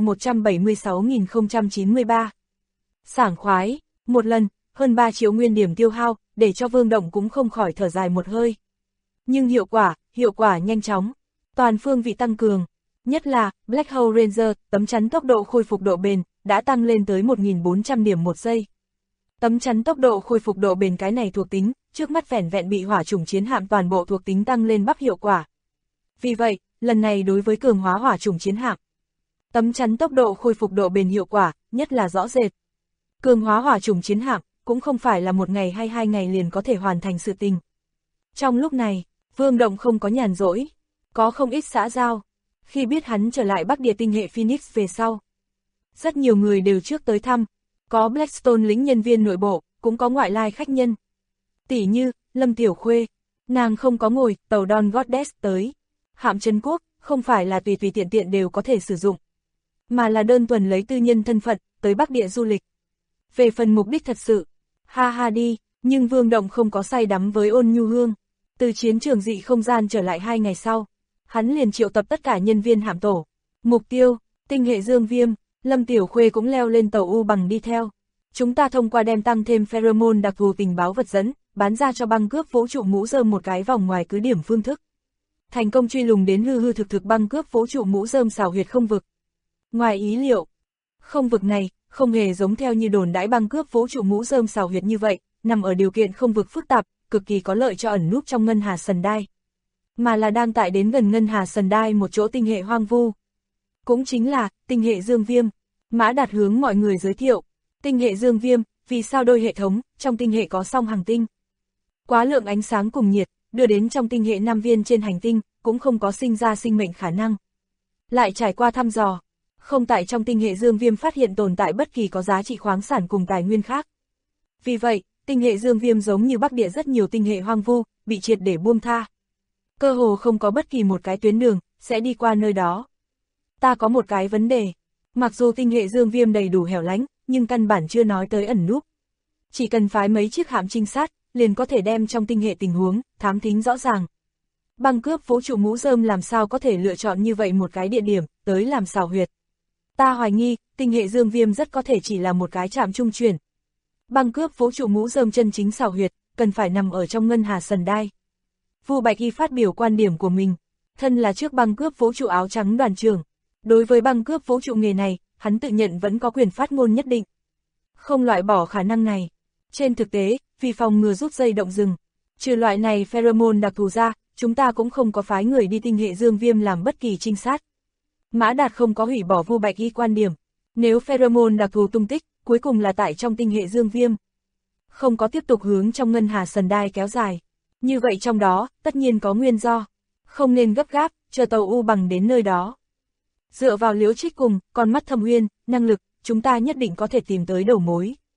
1.176.093. Sảng khoái, một lần, hơn 3 triệu nguyên điểm tiêu hao, để cho Vương Động cũng không khỏi thở dài một hơi. Nhưng hiệu quả nhanh chóng, toàn phương vị tăng cường, nhất là Black Hole Ranger, tấm chắn tốc độ khôi phục độ bền, đã tăng lên tới 1.400 điểm một giây. Tấm chắn tốc độ khôi phục độ bền cái này thuộc tính, trước mắt vẻn vẹn bị hỏa chủng chiến hạm toàn bộ thuộc tính tăng lên bắp hiệu quả. Vì vậy, lần này đối với cường hóa hỏa chủng chiến hạm, tấm chắn tốc độ khôi phục độ bền hiệu quả, nhất là rõ rệt. Cường hóa hỏa chủng chiến hạm, cũng không phải là một ngày hay 2 ngày liền có thể hoàn thành sự tình. Trong lúc này, Vương Động không có nhàn rỗi, có không ít xã giao. Khi biết hắn trở lại Bắc Địa tinh hệ Phoenix về sau, rất nhiều người đều trước tới thăm, có Blackstone lĩnh nhân viên nội bộ, cũng có ngoại lai khách nhân. Tỷ như, Lâm Tiểu Khuê, nàng không có ngồi tàu Dawn Goddess tới. Hạm Trấn Quốc, không phải là tùy tiện đều có thể sử dụng, mà là đơn thuần lấy tư nhân thân phận, tới Bắc Địa du lịch. Về phần mục đích thật sự, ha ha đi, nhưng Vương Động không có say đắm với Ôn Nhu Hương. Từ chiến trường dị không gian trở lại 2 ngày sau, hắn liền triệu tập tất cả nhân viên hạm tổ. Mục tiêu, tinh hệ Dương Viêm, Lâm Tiểu Khuê cũng leo lên tàu U bằng đi theo. Chúng ta thông qua đem tăng thêm pheromone đặc thù tình báo vật dẫn, bán ra cho băng cướp vũ trụ mũ rơm một cái vòng ngoài cứ điểm phương thức. Thành công truy lùng đến hư thực băng cướp vũ trụ mũ rơm xào huyệt không vực. Ngoài ý liệu, không vực này không hề giống theo như đồn đãi băng cướp vũ trụ mũ rơm xào huyệt như vậy, nằm ở điều kiện không vực phức tạp, cực kỳ có lợi cho ẩn núp trong ngân hà Sần Đai, mà là đang tại đến gần ngân hà Sần Đai một chỗ tinh hệ hoang vu. Cũng chính là tinh hệ Dương Viêm. Mã Đạt hướng mọi người giới thiệu, tinh hệ Dương Viêm, vì sao đôi hệ thống, trong tinh hệ có song hành tinh. Quá lượng ánh sáng cùng nhiệt, đưa đến trong tinh hệ Nam Viên trên hành tinh, cũng không có sinh ra sinh mệnh khả năng. Lại trải qua thăm dò, không tại trong tinh hệ Dương Viêm phát hiện tồn tại bất kỳ có giá trị khoáng sản cùng tài nguyên khác. Vì vậy, tinh hệ Dương Viêm giống như Bắc Địa rất nhiều tinh hệ hoang vu, bị triệt để buông tha. Cơ hồ không có bất kỳ một cái tuyến đường, sẽ đi qua nơi đó. Ta có một cái vấn đề, mặc dù tinh hệ Dương Viêm đầy đủ hẻo lánh, nhưng căn bản chưa nói tới ẩn núp. Chỉ cần phái mấy chiếc hạm trinh sát, liền có thể đem trong tinh hệ tình huống, thám thính rõ ràng. Băng cướp vũ trụ mũ rơm làm sao có thể lựa chọn như vậy một cái địa điểm, tới làm xào huyệt. Ta hoài nghi, tinh hệ Dương Viêm rất có thể chỉ là một cái trạm trung chuyển. Băng cướp vũ trụ mũ rơm chân chính xào huyệt, cần phải nằm ở trong ngân hà Sần Đai. Vu Bạch Y phát biểu quan điểm của mình, thân là trước băng cướp vũ trụ áo trắng đoàn trưởng. Đối với băng cướp vũ trụ nghề này, hắn tự nhận vẫn có quyền phát ngôn nhất định. Không loại bỏ khả năng này. Trên thực tế, vì phòng ngừa rút dây động rừng, trừ loại này pheromone đặc thù ra, chúng ta cũng không có phái người đi tinh hệ Dương Viêm làm bất kỳ trinh sát. Mã Đạt không có hủy bỏ Vu Bạch Y quan điểm. Nếu pheromone đặc thù tung tích, cuối cùng là tại trong tinh hệ Dương Viêm, không có tiếp tục hướng trong ngân hà Sần Đai kéo dài. Như vậy trong đó, tất nhiên có nguyên do. Không nên gấp gáp, chờ tàu U bằng đến nơi đó. Dựa vào Liễu Trích cùng, con mắt Thâm Uyên, năng lực, chúng ta nhất định có thể tìm tới đầu mối.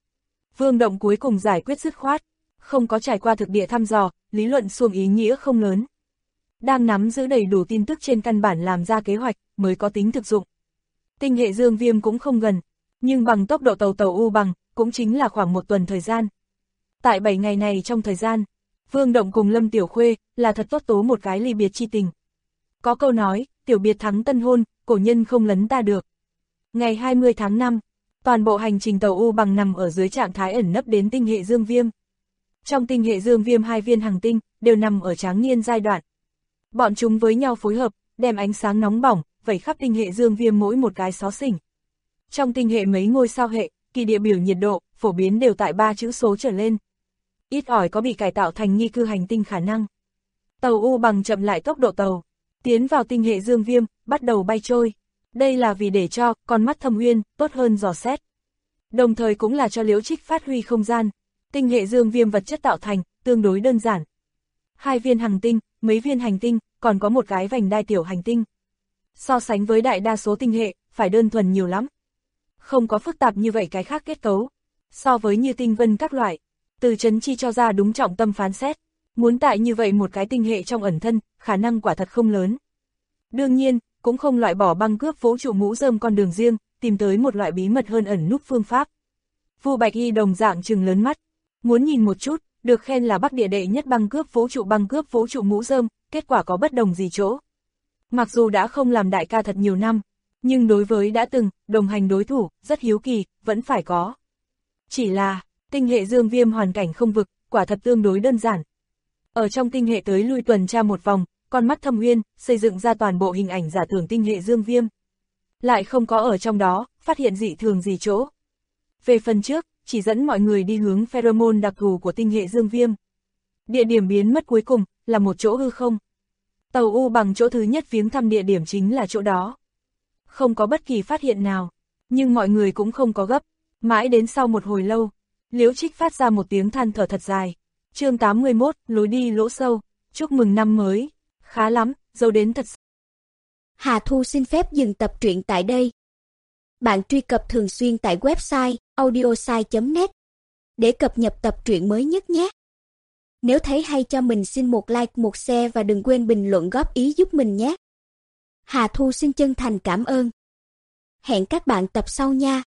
Vương Động cuối cùng giải quyết dứt khoát, không có trải qua thực địa thăm dò, lý luận xuông ý nghĩa không lớn. Đang nắm giữ đầy đủ tin tức trên căn bản làm ra kế hoạch, mới có tính thực dụng. Tinh hệ Dương Viêm cũng không gần, nhưng bằng tốc độ tàu U bằng, cũng chính là khoảng 1 tuần thời gian. Tại 7 ngày này trong thời gian, Vương Động cùng Lâm Tiểu Khuê là thật tốt tố một cái ly biệt chi tình. Có câu nói, tiểu biệt thắng tân hôn, cổ nhân không lấn ta được. Ngày 20 tháng 5, toàn bộ hành trình tàu U bằng nằm ở dưới trạng thái ẩn nấp đến tinh hệ Dương Viêm. Trong tinh hệ Dương Viêm 2 viên hành tinh đều nằm ở tráng niên giai đoạn. Bọn chúng với nhau phối hợp, đem ánh sáng nóng bỏng vẩy khắp tinh hệ Dương Viêm mỗi một cái xó xỉnh. Trong tinh hệ mấy ngôi sao hệ, kỳ địa biểu nhiệt độ phổ biến đều tại 3 chữ số trở lên. Ít ỏi có bị cải tạo thành nghi cư hành tinh khả năng. Tàu U bằng chậm lại tốc độ tàu, tiến vào tinh hệ Dương Viêm, bắt đầu bay trôi. Đây là vì để cho con mắt Thâm Uyên tốt hơn dò xét. Đồng thời cũng là cho Liễu Trích phát huy không gian. Tinh hệ Dương Viêm vật chất tạo thành, tương đối đơn giản. 2 viên hành tinh, mấy viên hành tinh, còn có một cái vành đai tiểu hành tinh. So sánh với đại đa số tinh hệ, phải đơn thuần nhiều lắm. Không có phức tạp như vậy cái khác kết cấu. So với như tinh vân các loại, Từ Chấn Chi cho ra đúng trọng tâm phán xét. Muốn tại như vậy một cái tinh hệ trong ẩn thân, khả năng quả thật không lớn. Đương nhiên, cũng không loại bỏ băng cướp vũ trụ mũ rơm con đường riêng, tìm tới một loại bí mật hơn ẩn núp phương pháp. Vu Bạch Y đồng dạng trừng lớn mắt, muốn nhìn một chút, được khen là Bắc Địa đệ nhất băng cướp vũ trụ mũ rơm, kết quả có bất đồng gì chỗ. Mặc dù đã không làm đại ca thật nhiều năm, nhưng đối với đã từng đồng hành đối thủ, rất hiếu kỳ, vẫn phải có. Chỉ là, tinh hệ Dương Viêm hoàn cảnh không vực, quả thật tương đối đơn giản. Ở trong tinh hệ tới lui tuần tra một vòng, con mắt Thâm Uyên xây dựng ra toàn bộ hình ảnh giả tưởng tinh hệ Dương Viêm. Lại không có ở trong đó, phát hiện dị thường gì chỗ. Về phần trước, chỉ dẫn mọi người đi hướng pheromone đặc thù của tinh hệ Dương Viêm. Địa điểm biến mất cuối cùng, là một chỗ hư không. Tàu U bằng chỗ thứ nhất viếng thăm địa điểm chính là chỗ đó. Không có bất kỳ phát hiện nào, nhưng mọi người cũng không có gấp. Mãi đến sau một hồi lâu, Liễu Trích phát ra một tiếng than thở thật dài. Chương 81, lối đi lỗ sâu, chúc mừng năm mới. Khá lắm, dâu đến thật. Hà Thu xin phép dừng tập truyện tại đây. Bạn truy cập thường xuyên tại website audiosai.net để cập nhật tập truyện mới nhất nhé. Nếu thấy hay cho mình xin một like, một share và đừng quên bình luận góp ý giúp mình nhé. Hà Thu xin chân thành cảm ơn. Hẹn các bạn tập sau nha.